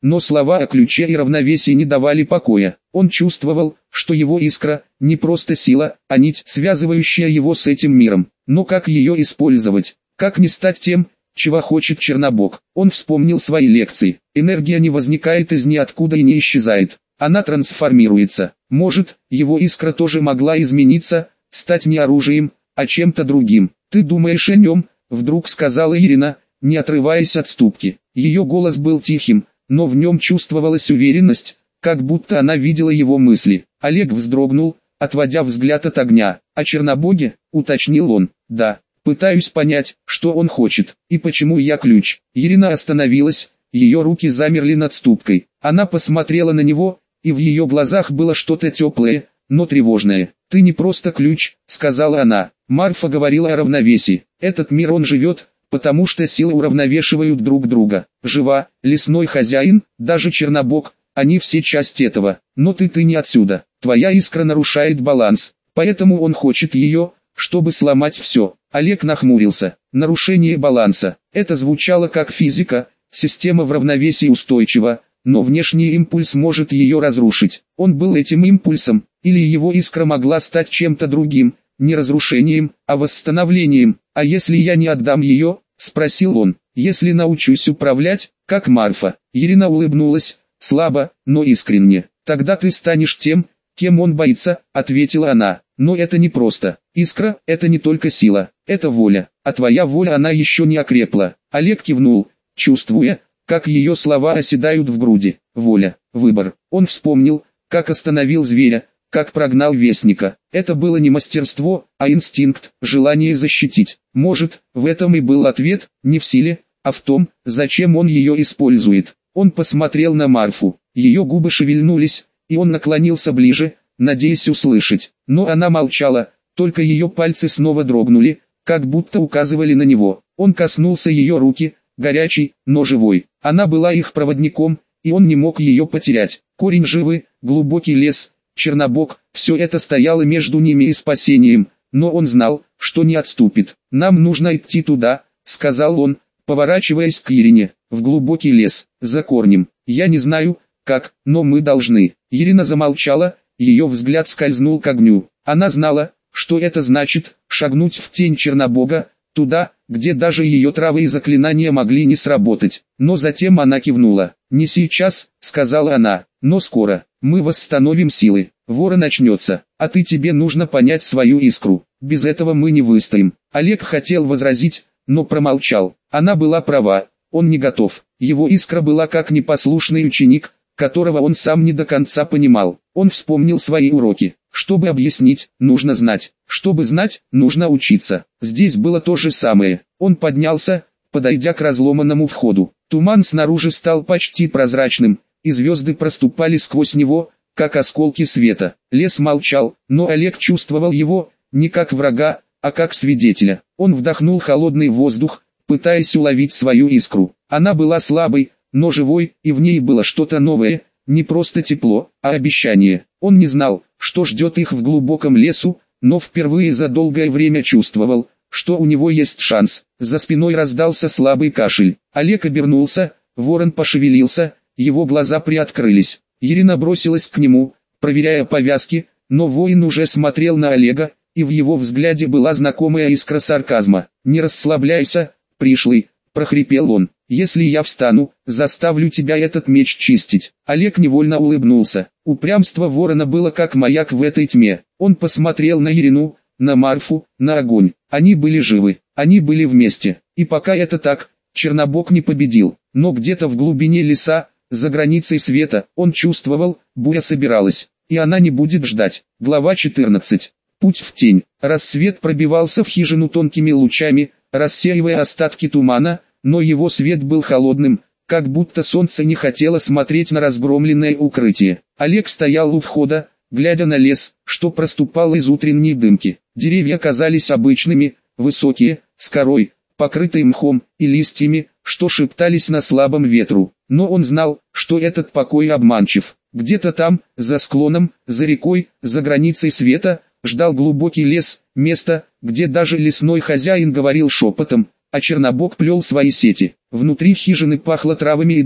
но слова о ключе и равновесии не давали покоя. Он чувствовал, что его искра – не просто сила, а нить, связывающая его с этим миром. Но как ее использовать? Как не стать тем, чего хочет Чернобог? Он вспомнил свои лекции. Энергия не возникает из ниоткуда и не исчезает. Она трансформируется. Может, его искра тоже могла измениться, стать не оружием, а чем-то другим. «Ты думаешь о нем?» – вдруг сказала Ирина, не отрываясь от ступки. Ее голос был тихим, но в нем чувствовалась уверенность, как будто она видела его мысли. Олег вздрогнул, отводя взгляд от огня. «О Чернобоге?» – уточнил он. «Да, пытаюсь понять, что он хочет, и почему я ключ». Ирина остановилась, ее руки замерли над ступкой. Она посмотрела на него, и в ее глазах было что-то теплое, но тревожное. «Ты не просто ключ», — сказала она. Марфа говорила о равновесии. Этот мир он живет, потому что силы уравновешивают друг друга. Жива, лесной хозяин, даже Чернобог, они все часть этого. Но ты не отсюда. Твоя искра нарушает баланс, поэтому он хочет ее, чтобы сломать все. Олег нахмурился. Нарушение баланса. Это звучало как физика, система в равновесии устойчива, но внешний импульс может ее разрушить. Он был этим импульсом, или его искра могла стать чем-то другим, не разрушением, а восстановлением. «А если я не отдам ее?» – спросил он. «Если научусь управлять, как Марфа». Ирина улыбнулась, слабо, но искренне. «Тогда ты станешь тем, кем он боится», – ответила она. «Но это не просто. Искра – это не только сила, это воля, а твоя воля она еще не окрепла». Олег кивнул, чувствуя, как ее слова оседают в груди. Воля, выбор. Он вспомнил, как остановил зверя, как прогнал вестника. Это было не мастерство, а инстинкт, желание защитить. Может, в этом и был ответ, не в силе, а в том, зачем он ее использует. Он посмотрел на Марфу, ее губы шевельнулись, и он наклонился ближе, надеясь услышать. Но она молчала, только ее пальцы снова дрогнули, как будто указывали на него. Он коснулся ее руки, горячей, но живой. Она была их проводником, и он не мог ее потерять. Корень живы, глубокий лес, Чернобог, все это стояло между ними и спасением, но он знал, что не отступит. «Нам нужно идти туда», — сказал он, поворачиваясь к Ирине, — «в глубокий лес, за корнем. Я не знаю, как, но мы должны». Ирина замолчала, ее взгляд скользнул к огню. Она знала, что это значит, шагнуть в тень Чернобога, туда, где даже ее травы и заклинания могли не сработать. Но затем она кивнула. «Не сейчас», — сказала она, — «но скоро. Мы восстановим силы. Вора начнется, а тебе нужно понять свою искру. Без этого мы не выстоим». Олег хотел возразить, но промолчал. Она была права, он не готов. Его искра была как непослушный ученик, которого он сам не до конца понимал. Он вспомнил свои уроки. Чтобы объяснить, нужно знать. Чтобы знать, нужно учиться. Здесь было то же самое. Он поднялся, подойдя к разломанному входу. Туман снаружи стал почти прозрачным, и звезды проступали сквозь него, как осколки света. Лес молчал, но Олег чувствовал его, не как врага, а как свидетеля. Он вдохнул холодный воздух, пытаясь уловить свою искру. Она была слабой, но живой, и в ней было что-то новое, не просто тепло, а обещание. Он не знал, что ждет их в глубоком лесу, но впервые за долгое время чувствовал, что у него есть шанс. За спиной раздался слабый кашель. Олег обернулся, ворон пошевелился, его глаза приоткрылись. Ирина бросилась к нему, проверяя повязки, но воин уже смотрел на Олега, и в его взгляде была знакомая искра сарказма. «Не расслабляйся, пришлый», — прохрипел он. «Если я встану, заставлю тебя этот меч чистить». Олег невольно улыбнулся. Упрямство ворона было как маяк в этой тьме. Он посмотрел на Ирину, на Марфу, на огонь. Они были живы, они были вместе. И пока это так, Чернобог не победил. Но где-то в глубине леса, за границей света, он чувствовал, буря собиралась, и она не будет ждать. Глава 14. Путь в тень. Рассвет пробивался в хижину тонкими лучами, рассеивая остатки тумана, но его свет был холодным, как будто солнце не хотело смотреть на разгромленное укрытие. Олег стоял у входа, глядя на лес, что проступал из утренней дымки. Деревья казались обычными, высокие, с корой, покрытой мхом и листьями, что шептались на слабом ветру. Но он знал, что этот покой обманчив. Где-то там, за склоном, за рекой, за границей света, ждал глубокий лес, место, где даже лесной хозяин говорил шепотом, а Чернобог плел свои сети. Внутри хижины пахло травами и дымом.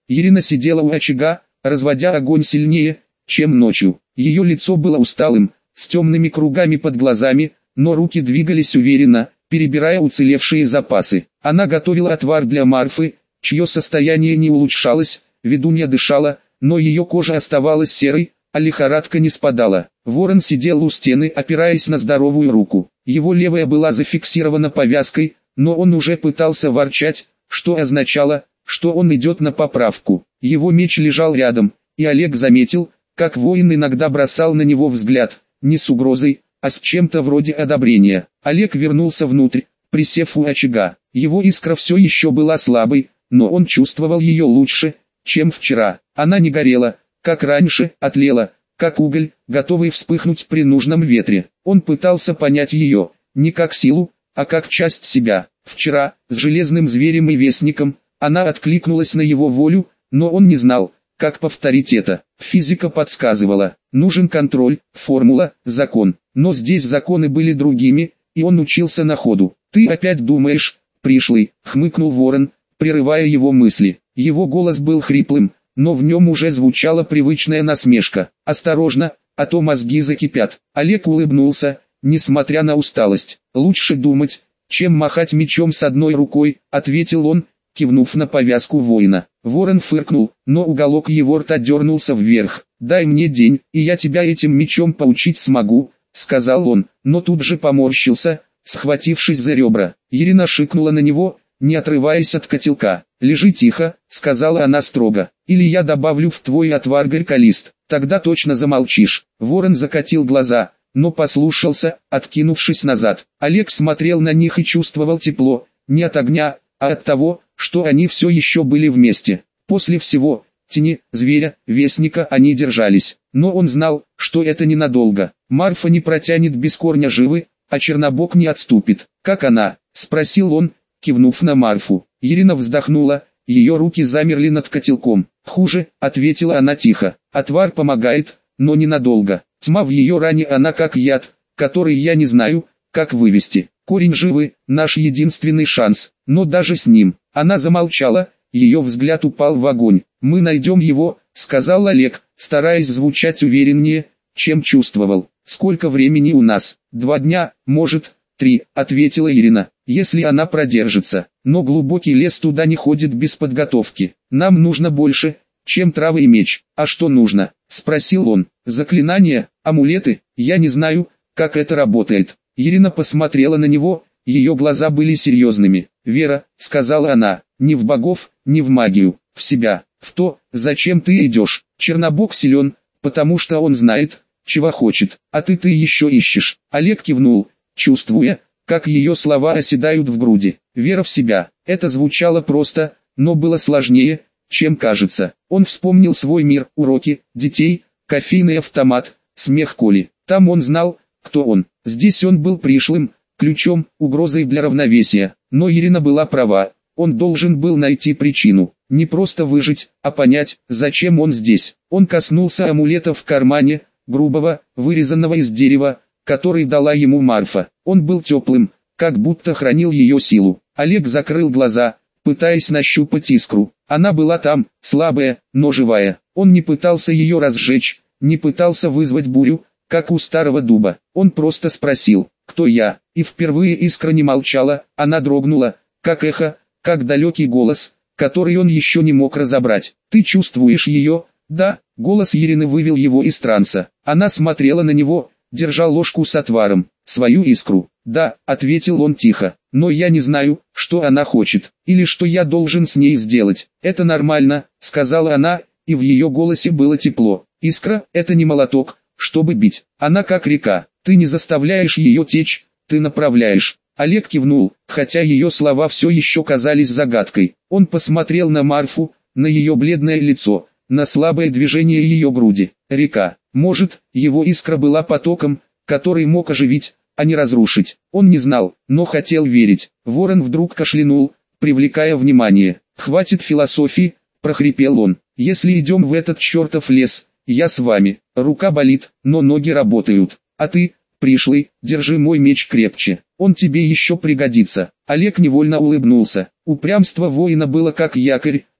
Ирина сидела у очага, разводя огонь сильнее, чем ночью. Ее лицо было усталым, с темными кругами под глазами, но руки двигались уверенно, перебирая уцелевшие запасы. Она готовила отвар для Марфы, чье состояние не улучшалось, ведунья дышала, но ее кожа оставалась серой, а лихорадка не спадала. Ворон сидел у стены, опираясь на здоровую руку. Его левая была зафиксирована повязкой, но он уже пытался ворчать, что означало, что он идет на поправку. Его меч лежал рядом, и Олег заметил, как воин иногда бросал на него взгляд, не с угрозой, а с чем-то вроде одобрения. Олег вернулся внутрь, присев у очага. Его искра все еще была слабой, но он чувствовал ее лучше, чем вчера. Она не горела, как раньше, а тлела, как уголь, готовый вспыхнуть при нужном ветре. Он пытался понять ее, не как силу, а как часть себя. Вчера, с железным зверем и вестником, она откликнулась на его волю, но он не знал, как повторить это. Физика подсказывала, нужен контроль, формула, закон. Но здесь законы были другими, и он учился на ходу. «Ты опять думаешь, пришлый?» — хмыкнул Ворон, прерывая его мысли. Его голос был хриплым, но в нем уже звучала привычная насмешка. «Осторожно, а то мозги закипят». Олег улыбнулся, несмотря на усталость. «Лучше думать, чем махать мечом с одной рукой», — ответил он, кивнув на повязку воина. Ворон фыркнул, но уголок его рта дернулся вверх. «Дай мне день, и я тебя этим мечом поучить смогу», — сказал он, но тут же поморщился, схватившись за ребра. Ирина шикнула на него, не отрываясь от котелка. «Лежи тихо», — сказала она строго, — «или я добавлю в твой отвар горьколист, тогда точно замолчишь». Ворон закатил глаза, но послушался, откинувшись назад. Олег смотрел на них и чувствовал тепло, не от огня, а от того, что они все еще были вместе. После всего, тени, зверя, вестника они держались. Но он знал, что это ненадолго. Марфа не протянет без корня живы, а Чернобог не отступит. «Как она?» — спросил он, кивнув на Марфу. Ирина вздохнула, ее руки замерли над котелком. «Хуже», — ответила она тихо. «Отвар помогает, но ненадолго. Тьма в ее ране, она как яд, который я не знаю, как вывести. Корень живы, наш единственный шанс, но даже с ним». Она замолчала, ее взгляд упал в огонь. «Мы найдем его», — сказал Олег, стараясь звучать увереннее, чем чувствовал. «Сколько времени у нас?» «2 дня, может, 3», — ответила Ирина, — «если она продержится. Но глубокий лес туда не ходит без подготовки. Нам нужно больше, чем травы и меч». «А что нужно?» — спросил он. «Заклинания, амулеты, я не знаю, как это работает». Ирина посмотрела на него, ее глаза были серьезными. «Вера», — сказала она, — «не в богов, не в магию, в себя, в то, зачем ты идешь. Чернобог силен, потому что он знает, чего хочет, а ты еще ищешь». Олег кивнул, чувствуя, как ее слова оседают в груди. Вера в себя. Это звучало просто, но было сложнее, чем кажется. Он вспомнил свой мир, уроки, детей, кофейный автомат, смех Коли. Там он знал, кто он. Здесь он был пришлым, ключом, угрозой для равновесия. Но Ирина была права. Он должен был найти причину. Не просто выжить, а понять, зачем он здесь. Он коснулся амулета в кармане, грубого, вырезанного из дерева, который дала ему Марфа. Он был теплым, как будто хранил ее силу. Олег закрыл глаза, пытаясь нащупать искру. Она была там, слабая, но живая. Он не пытался ее разжечь, не пытался вызвать бурю, как у старого дуба. Он просто спросил, кто я, и впервые искра не молчала, она дрогнула, как эхо, как далекий голос, который он еще не мог разобрать. «Ты чувствуешь ее?» «Да», голос Ирины вывел его из транса. Она смотрела на него, держа ложку с отваром. «Свою искру?» «Да», ответил он тихо, «но я не знаю, что она хочет, или что я должен с ней сделать». «Это нормально», сказала она, и в ее голосе было тепло. «Искра — это не молоток, чтобы бить. Она как река, ты не заставляешь ее течь, ты направляешь». Олег кивнул, хотя ее слова все еще казались загадкой. Он посмотрел на Марфу, на ее бледное лицо, на слабое движение ее груди. Река. Может, его искра была потоком, который мог оживить, а не разрушить. Он не знал, но хотел верить. Ворон вдруг кашлянул, привлекая внимание. «Хватит философии», прохрипел он. «Если идем в этот чертов лес, я с вами. Рука болит, но ноги работают. А ты, пришлый, держи мой меч крепче. Он тебе еще пригодится». Олег невольно улыбнулся. Упрямство воина было как якорь,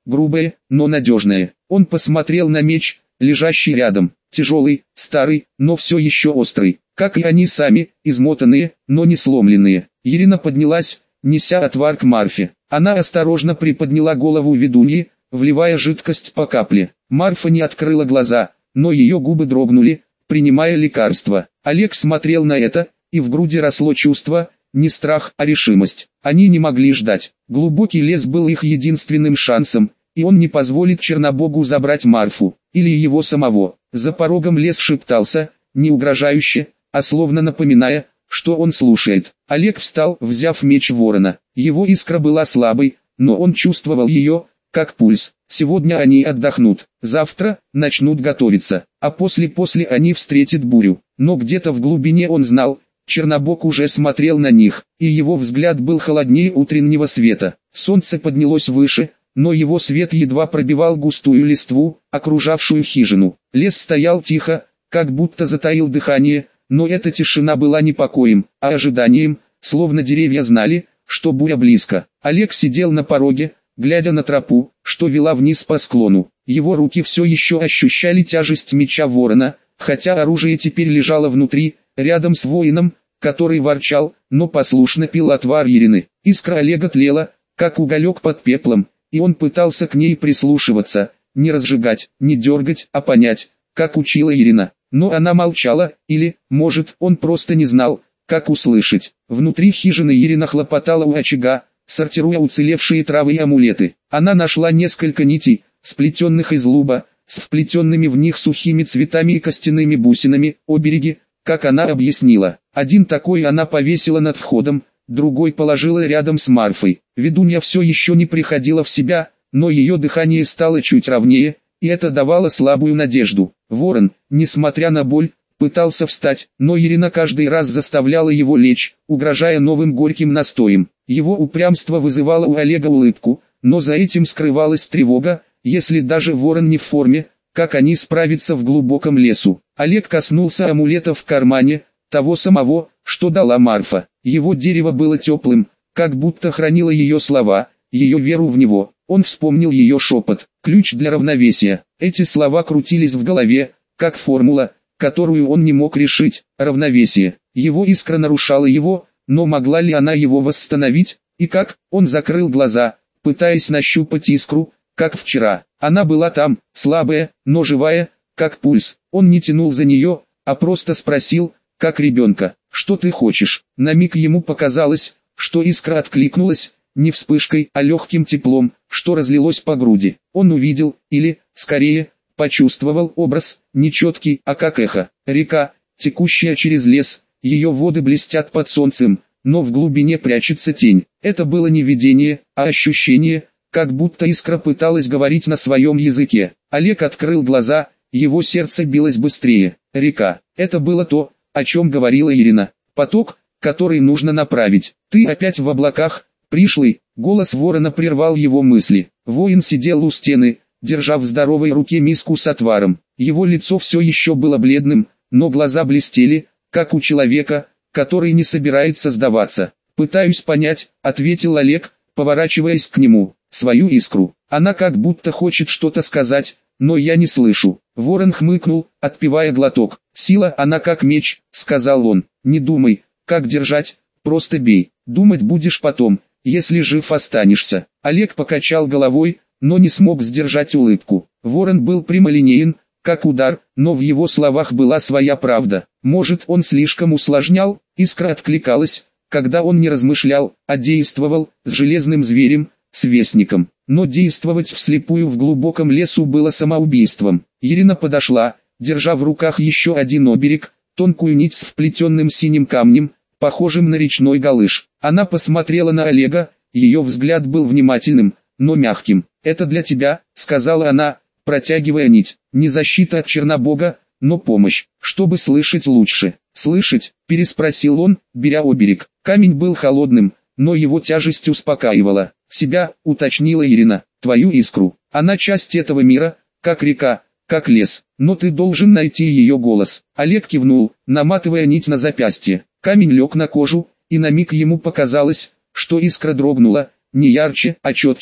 грубое, но надежное. Он посмотрел на меч, лежащий рядом, тяжелый, старый, но все еще острый, как и они сами, измотанные, но не сломленные. Ирина поднялась, неся отвар к Марфе. Она осторожно приподняла голову ведуньи, вливая жидкость по капле. Марфа не открыла глаза, но ее губы дрогнули, принимая лекарство. Олег смотрел на это, и в груди росло чувство, не страх, а решимость. Они не могли ждать. Глубокий лес был их единственным шансом, и он не позволит Чернобогу забрать Марфу, или его самого. За порогом лес шептался, не угрожающе, а словно напоминая, что он слушает. Олег встал, взяв меч ворона. Его искра была слабой, но он чувствовал ее, как пульс. Сегодня они отдохнут, завтра начнут готовиться, а после они встретят бурю. Но где-то в глубине он знал, Чернобог уже смотрел на них, и его взгляд был холоднее утреннего света. Солнце поднялось выше, но его свет едва пробивал густую листву, окружавшую хижину. Лес стоял тихо, как будто затаил дыхание, но эта тишина была не покоем, а ожиданием, словно деревья знали, что буря близко. Олег сидел на пороге, глядя на тропу, что вела вниз по склону. Его руки все еще ощущали тяжесть меча ворона, хотя оружие теперь лежало внутри, рядом с воином, который ворчал, но послушно пил отвар Ирины. Искра Олега тлела, как уголек под пеплом, и он пытался к ней прислушиваться, не разжигать, не дергать, а понять, как учила Ирина. Но она молчала, или, может, он просто не знал, как услышать. Внутри хижины Ирина хлопотала у очага, сортируя уцелевшие травы и амулеты. Она нашла несколько нитей, сплетенных из луба, с вплетенными в них сухими цветами и костяными бусинами, обереги, как она объяснила. Один такой она повесила над входом, другой положила рядом с Марфой. Ведунья все еще не приходила в себя, но ее дыхание стало чуть ровнее, и это давало слабую надежду. Ворон, несмотря на боль, пытался встать, но Ирина каждый раз заставляла его лечь, угрожая новым горьким настоем. Его упрямство вызывало у Олега улыбку, но за этим скрывалась тревога, если даже ворон не в форме, как они справятся в глубоком лесу. Олег коснулся амулета в кармане, того самого, что дала Марфа. Его дерево было теплым, как будто хранило ее слова, ее веру в него. Он вспомнил ее шепот, ключ для равновесия. Эти слова крутились в голове, как формула, которую он не мог решить. Равновесие. Его искра нарушала его, но могла ли она его восстановить? И как? Он закрыл глаза, пытаясь нащупать искру, как вчера. Она была там, слабая, но живая, как пульс. Он не тянул за нее, а просто спросил, как ребенка, что ты хочешь. На миг ему показалось, что искра откликнулась, не вспышкой, а легким теплом, что разлилось по груди. Он увидел, или, скорее, почувствовал образ, нечеткий, а как эхо. Река, текущая через лес, ее воды блестят под солнцем, но в глубине прячется тень. Это было не видение, а ощущение, как будто искра пыталась говорить на своем языке. Олег открыл глаза, его сердце билось быстрее. Река. Это было то, о чем говорила Ирина. Поток, который нужно направить. Ты опять в облаках, пришлый. Голос ворона прервал его мысли. Воин сидел у стены, держа в здоровой руке миску с отваром. Его лицо все еще было бледным, но глаза блестели, как у человека, который не собирается сдаваться. «Пытаюсь понять», — ответил Олег, поворачиваясь к нему, — «свою искру. Она как будто хочет что-то сказать, но я не слышу». Ворон хмыкнул, отпивая глоток. «Сила, она как меч», — сказал он. «Не думай, как держать, просто бей. Думать будешь потом, если жив останешься». Олег покачал головой, но не смог сдержать улыбку. Ворон был прямолинеен, как удар, но в его словах была своя правда. Может, он слишком усложнял? Искра откликалась, когда он не размышлял, а действовал, с железным зверем, с вестником. Но действовать вслепую в глубоком лесу было самоубийством. Ирина подошла, держа в руках еще один оберег, тонкую нить с вплетенным синим камнем, похожим на речной галыш. Она посмотрела на Олега, ее взгляд был внимательным, но мягким. «Это для тебя», — сказала она, протягивая нить. «Не защита от Чернобога, но помощь, чтобы слышать лучше». «Слышать?» — переспросил он, беря оберег. Камень был холодным, но его тяжесть успокаивала. «Себя», — уточнила Ирина, — «твою искру. Она часть этого мира, как река, как лес, но ты должен найти ее голос». Олег кивнул, наматывая нить на запястье. Камень лег на кожу, и на миг ему показалось, что искра дрогнула, не ярче, а четче,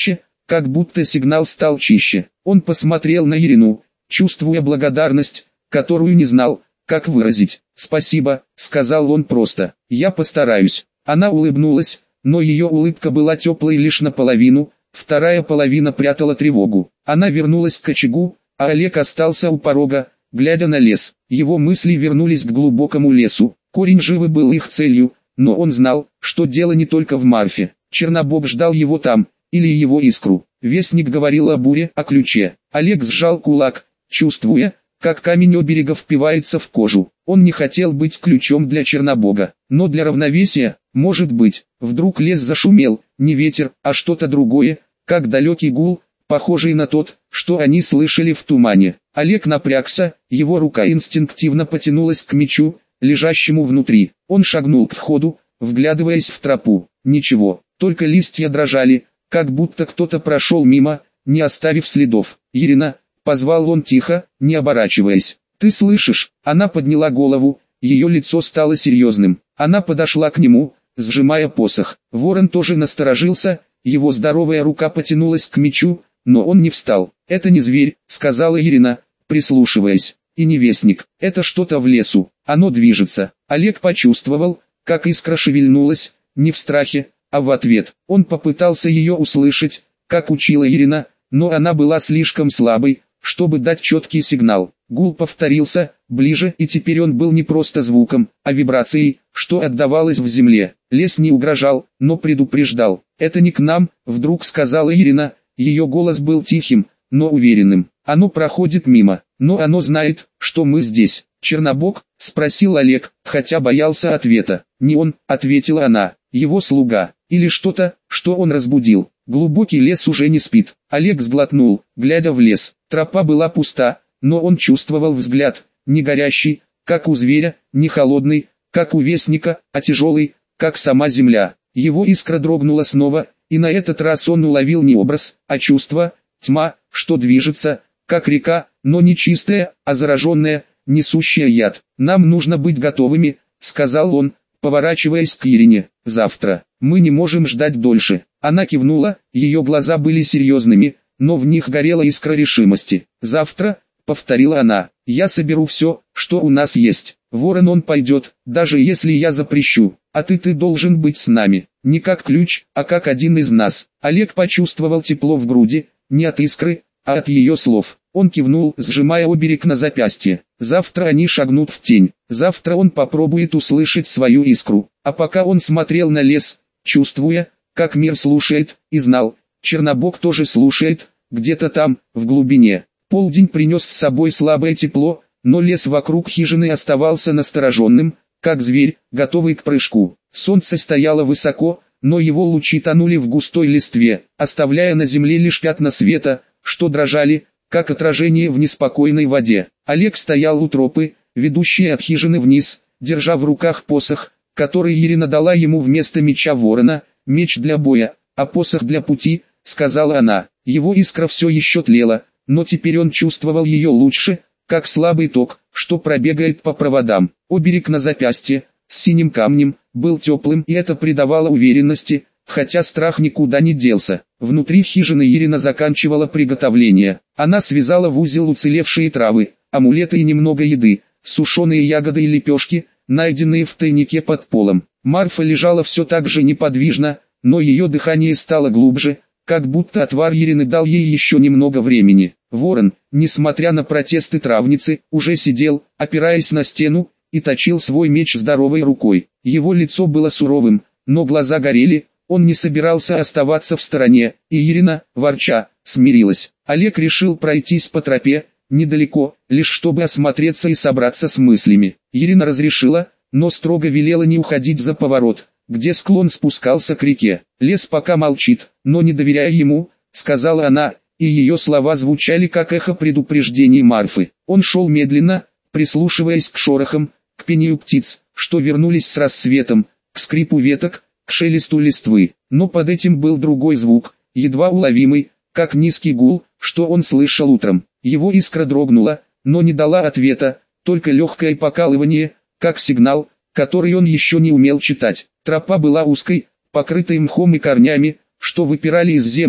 как будто сигнал стал чище. Он посмотрел на Ирину, чувствуя благодарность, которую не знал, как выразить. «Спасибо», — сказал он просто, — «я постараюсь». Она улыбнулась, но ее улыбка была теплой лишь наполовину, вторая половина прятала тревогу. Она вернулась к очагу, а Олег остался у порога, глядя на лес. Его мысли вернулись к глубокому лесу. Корень живы был их целью, но он знал, что дело не только в Марфе. Чернобог ждал его там, или его искру. Вестник говорил о буре, о ключе. Олег сжал кулак, чувствуя, как камень у берега впивается в кожу. Он не хотел быть ключом для Чернобога, но для равновесия, может быть. Вдруг лес зашумел, не ветер, а что-то другое, как далекий гул, похожий на тот, что они слышали в тумане. Олег напрягся, его рука инстинктивно потянулась к мечу, лежащему внутри. Он шагнул к входу, вглядываясь в тропу. Ничего, только листья дрожали, как будто кто-то прошел мимо, не оставив следов. «Ирина», — позвал он тихо, не оборачиваясь. «Ты слышишь?» Она подняла голову, ее лицо стало серьезным. Она подошла к нему, сжимая посох. Ворон тоже насторожился, его здоровая рука потянулась к мечу, но он не встал. «Это не зверь», — сказала Ирина, прислушиваясь. «И не вестник, это что-то в лесу, оно движется». Олег почувствовал, как искра шевельнулась, не в страхе, а в ответ. Он попытался ее услышать, как учила Ирина, но она была слишком слабой, чтобы дать четкий сигнал. Гул повторился, ближе, и теперь он был не просто звуком, а вибрацией, что отдавалось в земле. Лес не угрожал, но предупреждал. «Это не к нам», — вдруг сказала Ирина, ее голос был тихим, но уверенным. «Оно проходит мимо, но оно знает, что мы здесь». «Чернобог?» — спросил Олег, хотя боялся ответа. «Не он», — ответила она, — «его слуга, или что-то, что он разбудил». Глубокий лес уже не спит. Олег сглотнул, глядя в лес. Тропа была пуста, но он чувствовал взгляд, не горящий, как у зверя, не холодный, как у вестника, а тяжелый, как сама земля. Его искра дрогнула снова, и на этот раз он уловил не образ, а чувство, тьма, что движется, как река, но не чистая, а зараженная, несущая яд. «Нам нужно быть готовыми», — сказал он, поворачиваясь к Ирине. «Завтра. Мы не можем ждать дольше». Она кивнула, ее глаза были серьезными, но в них горела искра решимости. «Завтра», — повторила она, — «я соберу все, что у нас есть. Ворон он пойдет, даже если я запрещу, а ты должен быть с нами, не как ключ, а как один из нас». Олег почувствовал тепло в груди, не от искры, а от ее слов. Он кивнул, сжимая оберег на запястье. Завтра они шагнут в тень, завтра он попробует услышать свою искру. А пока он смотрел на лес, чувствуя, как мир слушает, и знал, Чернобог тоже слушает, где-то там, в глубине. Полдень принес с собой слабое тепло, но лес вокруг хижины оставался настороженным, как зверь, готовый к прыжку. Солнце стояло высоко, но его лучи тонули в густой листве, оставляя на земле лишь пятна света, что дрожали, как отражение в неспокойной воде. Олег стоял у тропы, ведущей от хижины вниз, держа в руках посох, который Ирина дала ему вместо меча ворона. «Меч для боя, а посох для пути», — сказала она. Его искра все еще тлела, но теперь он чувствовал ее лучше, как слабый ток, что пробегает по проводам. Оберег на запястье, с синим камнем, был теплым, и это придавало уверенности, хотя страх никуда не делся. Внутри хижины Ирина заканчивала приготовление. Она связала в узел уцелевшие травы, амулеты и немного еды, сушеные ягоды и лепешки, найденные в тайнике под полом. Марфа лежала все так же неподвижно, но ее дыхание стало глубже, как будто отвар Ирины дал ей еще немного времени. Ворон, несмотря на протесты травницы, уже сидел, опираясь на стену, и точил свой меч здоровой рукой. Его лицо было суровым, но глаза горели, он не собирался оставаться в стороне, и Ирина, ворча, смирилась. Олег решил пройтись по тропе, недалеко, лишь чтобы осмотреться и собраться с мыслями. Ирина разрешила, но строго велела не уходить за поворот, где склон спускался к реке. «Лес пока молчит, но не доверяя ему», — сказала она, и ее слова звучали как эхо предупреждений Марфы. Он шел медленно, прислушиваясь к шорохам, к пению птиц, что вернулись с рассветом, к скрипу веток, к шелесту листвы. Но под этим был другой звук, едва уловимый, как низкий гул, что он слышал утром. Его искра дрогнула, но не дала ответа, только легкое покалывание, как сигнал, который он еще не умел читать. Тропа была узкой, покрытой мхом и корнями, что выпирали из земли,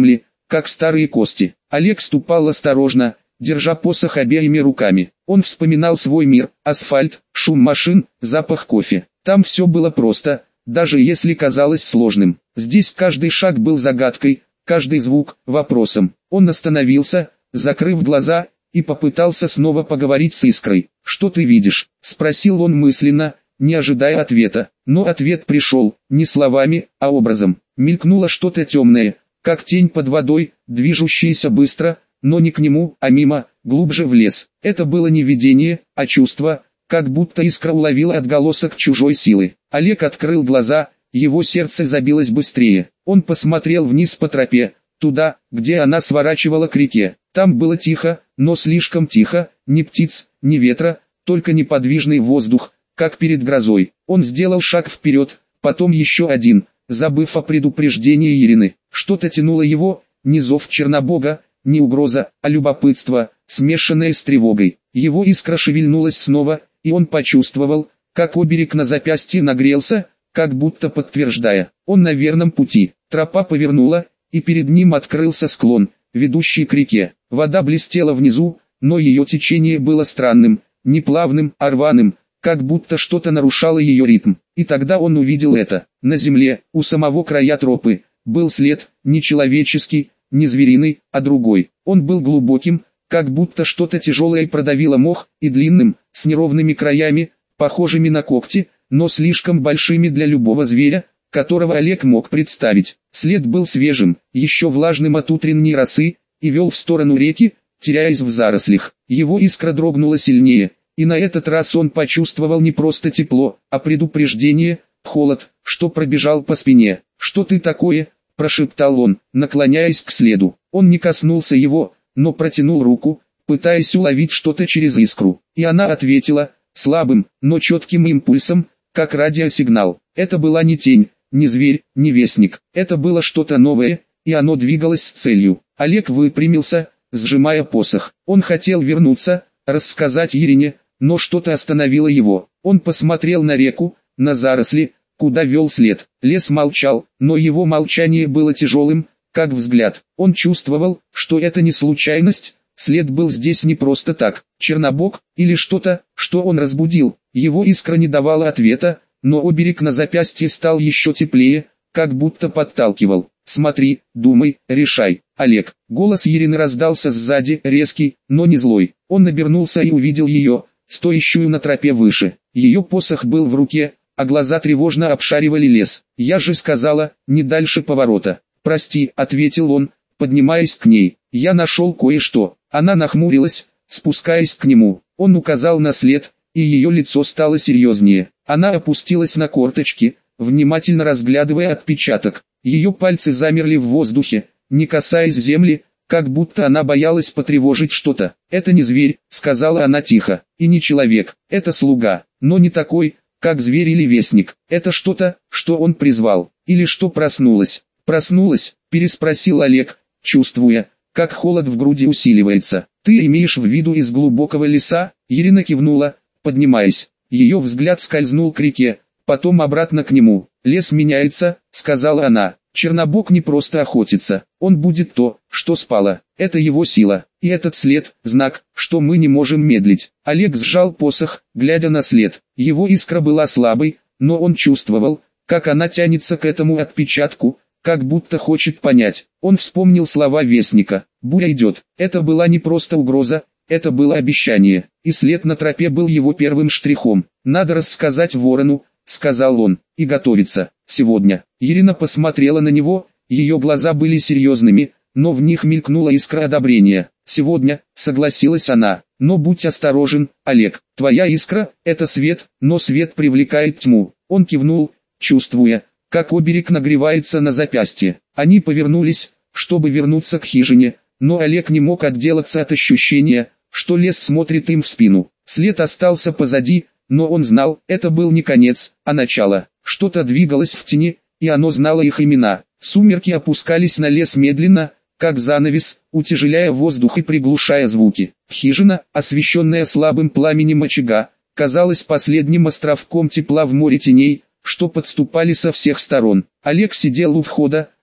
как старые кости. Олег ступал осторожно, держа посох обеими руками. Он вспоминал свой мир, асфальт, шум машин, запах кофе. Там все было просто, даже если казалось сложным. Здесь каждый шаг был загадкой, каждый звук – вопросом. Он остановился, закрыв глаза, и попытался снова поговорить с Искрой. «Что ты видишь?» – спросил он мысленно, не ожидая ответа. Но ответ пришел, не словами, а образом. Мелькнуло что-то темное, как тень под водой, движущаяся быстро, но не к нему, а мимо, глубже в лес. Это было не видение, а чувство, как будто Искра уловила отголосок чужой силы. Олег открыл глаза, его сердце забилось быстрее. Он посмотрел вниз по тропе, туда, где она сворачивала к реке. Там было тихо, но слишком тихо, ни птиц, ни ветра, только неподвижный воздух, как перед грозой. Он сделал шаг вперед, потом еще один, забыв о предупреждении Ирины. Что-то тянуло его, не зов Чернобога, не угроза, а любопытство, смешанное с тревогой. Его искра шевельнулась снова, и он почувствовал, как оберег на запястье нагрелся, как будто подтверждая, он на верном пути. Тропа повернула, и перед ним открылся склон, ведущий к реке. Вода блестела внизу, но ее течение было странным, не плавным, а рваным, как будто что-то нарушало ее ритм. И тогда он увидел это. На земле, у самого края тропы, был след, не человеческий, не звериный, а другой. Он был глубоким, как будто что-то тяжелое продавило мох, и длинным, с неровными краями, похожими на когти, но слишком большими для любого зверя, которого Олег мог представить. След был свежим, еще влажным от утренней росы, и вел в сторону реки, теряясь в зарослях. Его искра дрогнула сильнее, и на этот раз он почувствовал не просто тепло, а предупреждение, холод, что пробежал по спине. «Что ты такое?» – прошептал он, наклоняясь к следу. Он не коснулся его, но протянул руку, пытаясь уловить что-то через искру. И она ответила, слабым, но четким импульсом, как радиосигнал. Это была не тень, не зверь, не вестник. Это было что-то новое, и оно двигалось с целью. Олег выпрямился, сжимая посох. Он хотел вернуться, рассказать Ирине, но что-то остановило его. Он посмотрел на реку, на заросли, куда вел след. Лес молчал, но его молчание было тяжелым, как взгляд. Он чувствовал, что это не случайность, след был здесь не просто так. Чернобог, или что-то, что он разбудил. Его искра не давала ответа, но оберег на запястье стал еще теплее, как будто подталкивал. «Смотри, думай, решай, Олег». Голос Ирины раздался сзади, резкий, но не злой. Он обернулся и увидел ее, стоящую на тропе выше. Ее посох был в руке, а глаза тревожно обшаривали лес. «Я же сказала, не дальше поворота». «Прости», — ответил он, поднимаясь к ней. «Я нашел кое-что». Она нахмурилась, спускаясь к нему. Он указал на след, и ее лицо стало серьезнее. Она опустилась на корточки, внимательно разглядывая отпечаток. Ее пальцы замерли в воздухе, не касаясь земли, как будто она боялась потревожить что-то. «Это не зверь», — сказала она тихо, — «и не человек, это слуга, но не такой, как зверь или вестник. Это что-то, что он призвал, или что проснулось». «Проснулась?» — переспросил Олег, чувствуя, как холод в груди усиливается. «Ты имеешь в виду из глубокого леса?» Ирина кивнула, поднимаясь. Ее взгляд скользнул к реке, потом обратно к нему. «Лес меняется», — сказала она. «Чернобог не просто охотится, он будет то, что спало. Это его сила, и этот след — знак, что мы не можем медлить». Олег сжал посох, глядя на след. Его искра была слабой, но он чувствовал, как она тянется к этому отпечатку, как будто хочет понять. Он вспомнил слова вестника. «Буря идет». Это была не просто угроза, это было обещание. И след на тропе был его первым штрихом. «Надо рассказать ворону», — сказал он, — «и готовиться. Сегодня». Ирина посмотрела на него, ее глаза были серьезными, но в них мелькнула искра одобрения. «Сегодня», — согласилась она, — «но будь осторожен, Олег. Твоя искра — это свет, но свет привлекает тьму». Он кивнул, чувствуя, как оберег нагревается на запястье. Они повернулись, чтобы вернуться к хижине, но Олег не мог отделаться от ощущения, что лес смотрит им в спину. След остался позади, но он знал, это был не конец, а начало. Что-то двигалось в тени, и оно знало их имена. Сумерки опускались на лес медленно, как занавес, утяжеляя воздух и приглушая звуки. Хижина, освещенная слабым пламенем очага, казалась последним островком тепла в море теней, что подступали со всех сторон. Олег сидел у входа,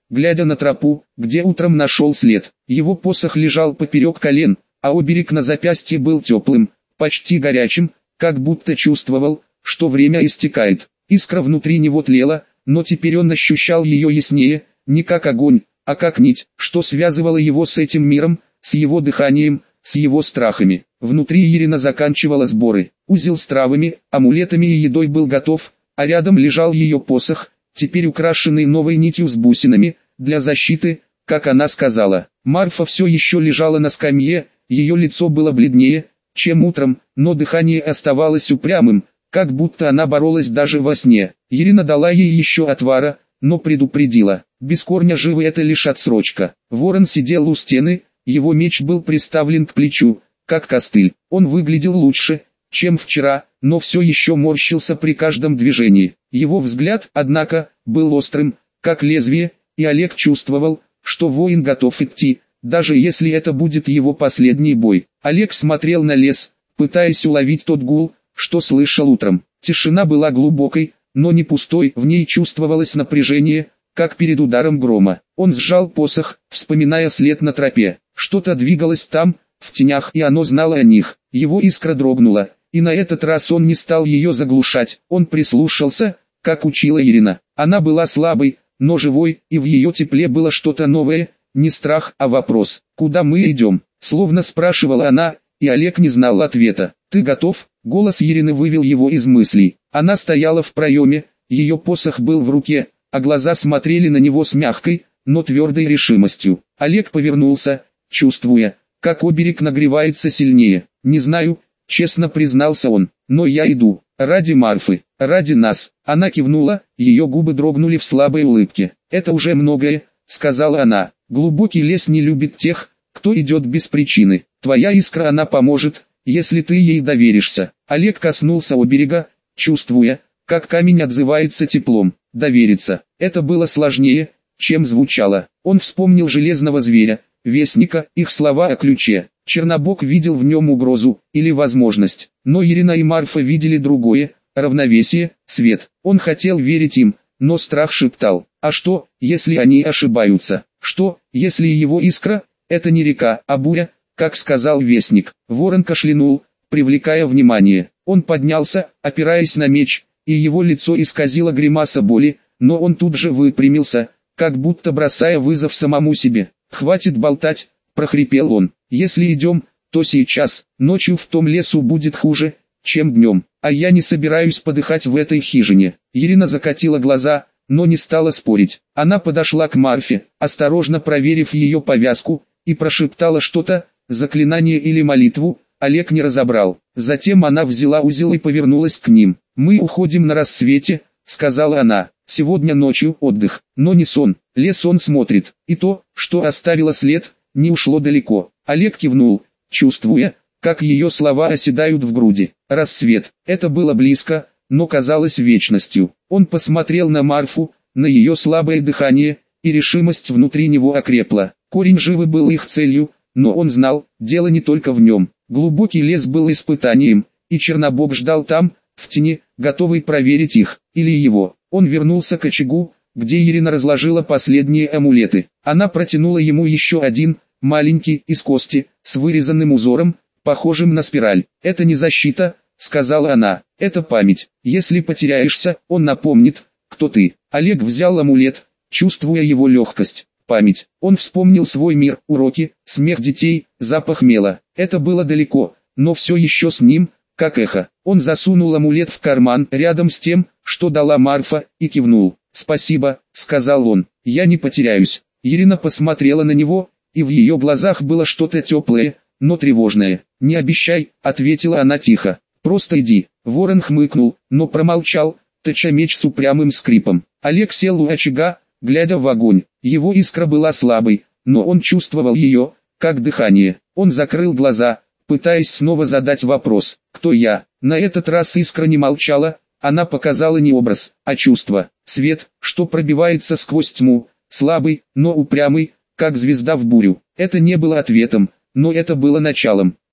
глядя на тропу, где утром нашел след. Его посох лежал поперек колен, а оберег на запястье был теплым, почти горячим, как будто чувствовал, что время истекает. Искра внутри него тлела, но теперь он ощущал ее яснее, не как огонь, а как нить, что связывало его с этим миром, с его дыханием, с его страхами. Внутри Ирина заканчивала сборы. Узел с травами, амулетами и едой был готов, а рядом лежал ее посох, теперь украшенный новой нитью с бусинами, для защиты, как она сказала. Марфа все еще лежала на скамье, ее лицо было бледнее, чем утром, но дыхание оставалось упрямым, как будто она боролась даже во сне. Ирина дала ей еще отвара, но предупредила: без корня живы это лишь отсрочка. Ворон сидел у стены, его меч был приставлен к плечу, как костыль. Он выглядел лучше, чем вчера, но все еще морщился при каждом движении. Его взгляд, однако, был острым, как лезвие, и Олег чувствовал, что воин готов идти, даже если это будет его последний бой. Олег смотрел на лес, пытаясь уловить тот гул, что слышал утром. Тишина была глубокой, но не пустой, в ней чувствовалось напряжение, как перед ударом грома. Он сжал посох, вспоминая след на тропе. Что-то двигалось там, в тенях, и оно знало о них. Его искра дрогнула, и на этот раз он не стал ее заглушать. Он прислушался, как учила Ирина. Она была слабой, но живой, и в ее тепле было что-то новое, не страх, а вопрос. «Куда мы идем?» Словно спрашивала она, и Олег не знал ответа. «Ты готов?» Голос Ирины вывел его из мыслей. Она стояла в проеме, ее посох был в руке, а глаза смотрели на него с мягкой, но твердой решимостью. Олег повернулся, чувствуя, как оберег нагревается сильнее. «Не знаю», честно признался он, — «но я иду, ради Марфы, ради нас». Она кивнула, ее губы дрогнули в слабой улыбке. «Это уже многое», — сказала она. «Глубокий лес не любит тех, кто идет без причины. Твоя искра она поможет, если ты ей доверишься». Олег коснулся оберега, чувствуя, как камень отзывается теплом. Довериться. Это было сложнее, чем звучало. Он вспомнил железного зверя, вестника, их слова о ключе. Чернобог видел в нем угрозу, или возможность. Но Ирина и Марфа видели другое, равновесие, свет. Он хотел верить им, но страх шептал: а что, если они ошибаются? Что, если его искра — это не река, а буря, как сказал вестник? Ворон кашлянул, привлекая внимание. Он поднялся, опираясь на меч, и его лицо исказило гримаса боли, но он тут же выпрямился, как будто бросая вызов самому себе. «Хватит болтать», — прохрипел он. «Если идем, то сейчас, ночью в том лесу будет хуже, чем днем, а я не собираюсь подыхать в этой хижине». Ирина закатила глаза, но не стала спорить. Она подошла к Марфе, осторожно проверив ее повязку, и прошептала что-то, заклинание или молитву, Олег не разобрал. Затем она взяла узел и повернулась к ним. «Мы уходим на рассвете», — сказала она. «Сегодня ночью отдых, но не сон. Лес он смотрит, и то, что оставило след, не ушло далеко». Олег кивнул, чувствуя, как ее слова оседают в груди. Рассвет. Это было близко, но казалось вечностью. Он посмотрел на Марфу, на ее слабое дыхание, и решимость внутри него окрепла. Корень живы был их целью, но он знал, дело не только в нем. Глубокий лес был испытанием, и Чернобог ждал там, в тени, готовый проверить их, или его. Он вернулся к очагу, где Ирина разложила последние амулеты. Она протянула ему еще один, маленький, из кости, с вырезанным узором, похожим на спираль. «Это не защита», — сказала она, — «это память. Если потеряешься, он напомнит, кто ты». Олег взял амулет, чувствуя его легкость. Память. Он вспомнил свой мир, уроки, смех детей, запах мела. Это было далеко, но все еще с ним, как эхо. Он засунул амулет в карман рядом с тем, что дала Марфа, и кивнул. «Спасибо», — сказал он, — «я не потеряюсь». Ирина посмотрела на него, и в ее глазах было что-то теплое, но тревожное. «Не обещай», — ответила она тихо. «Просто иди». Ворон хмыкнул, но промолчал, точа меч с упрямым скрипом. Олег сел у очага, глядя в огонь. Его искра была слабой, но он чувствовал ее, как дыхание. Он закрыл глаза, пытаясь снова задать вопрос: «Кто я?». На этот раз искра не молчала, она показала не образ, а чувство. Свет, что пробивается сквозь тьму, слабый, но упрямый, как звезда в бурю. Это не было ответом, но это было началом.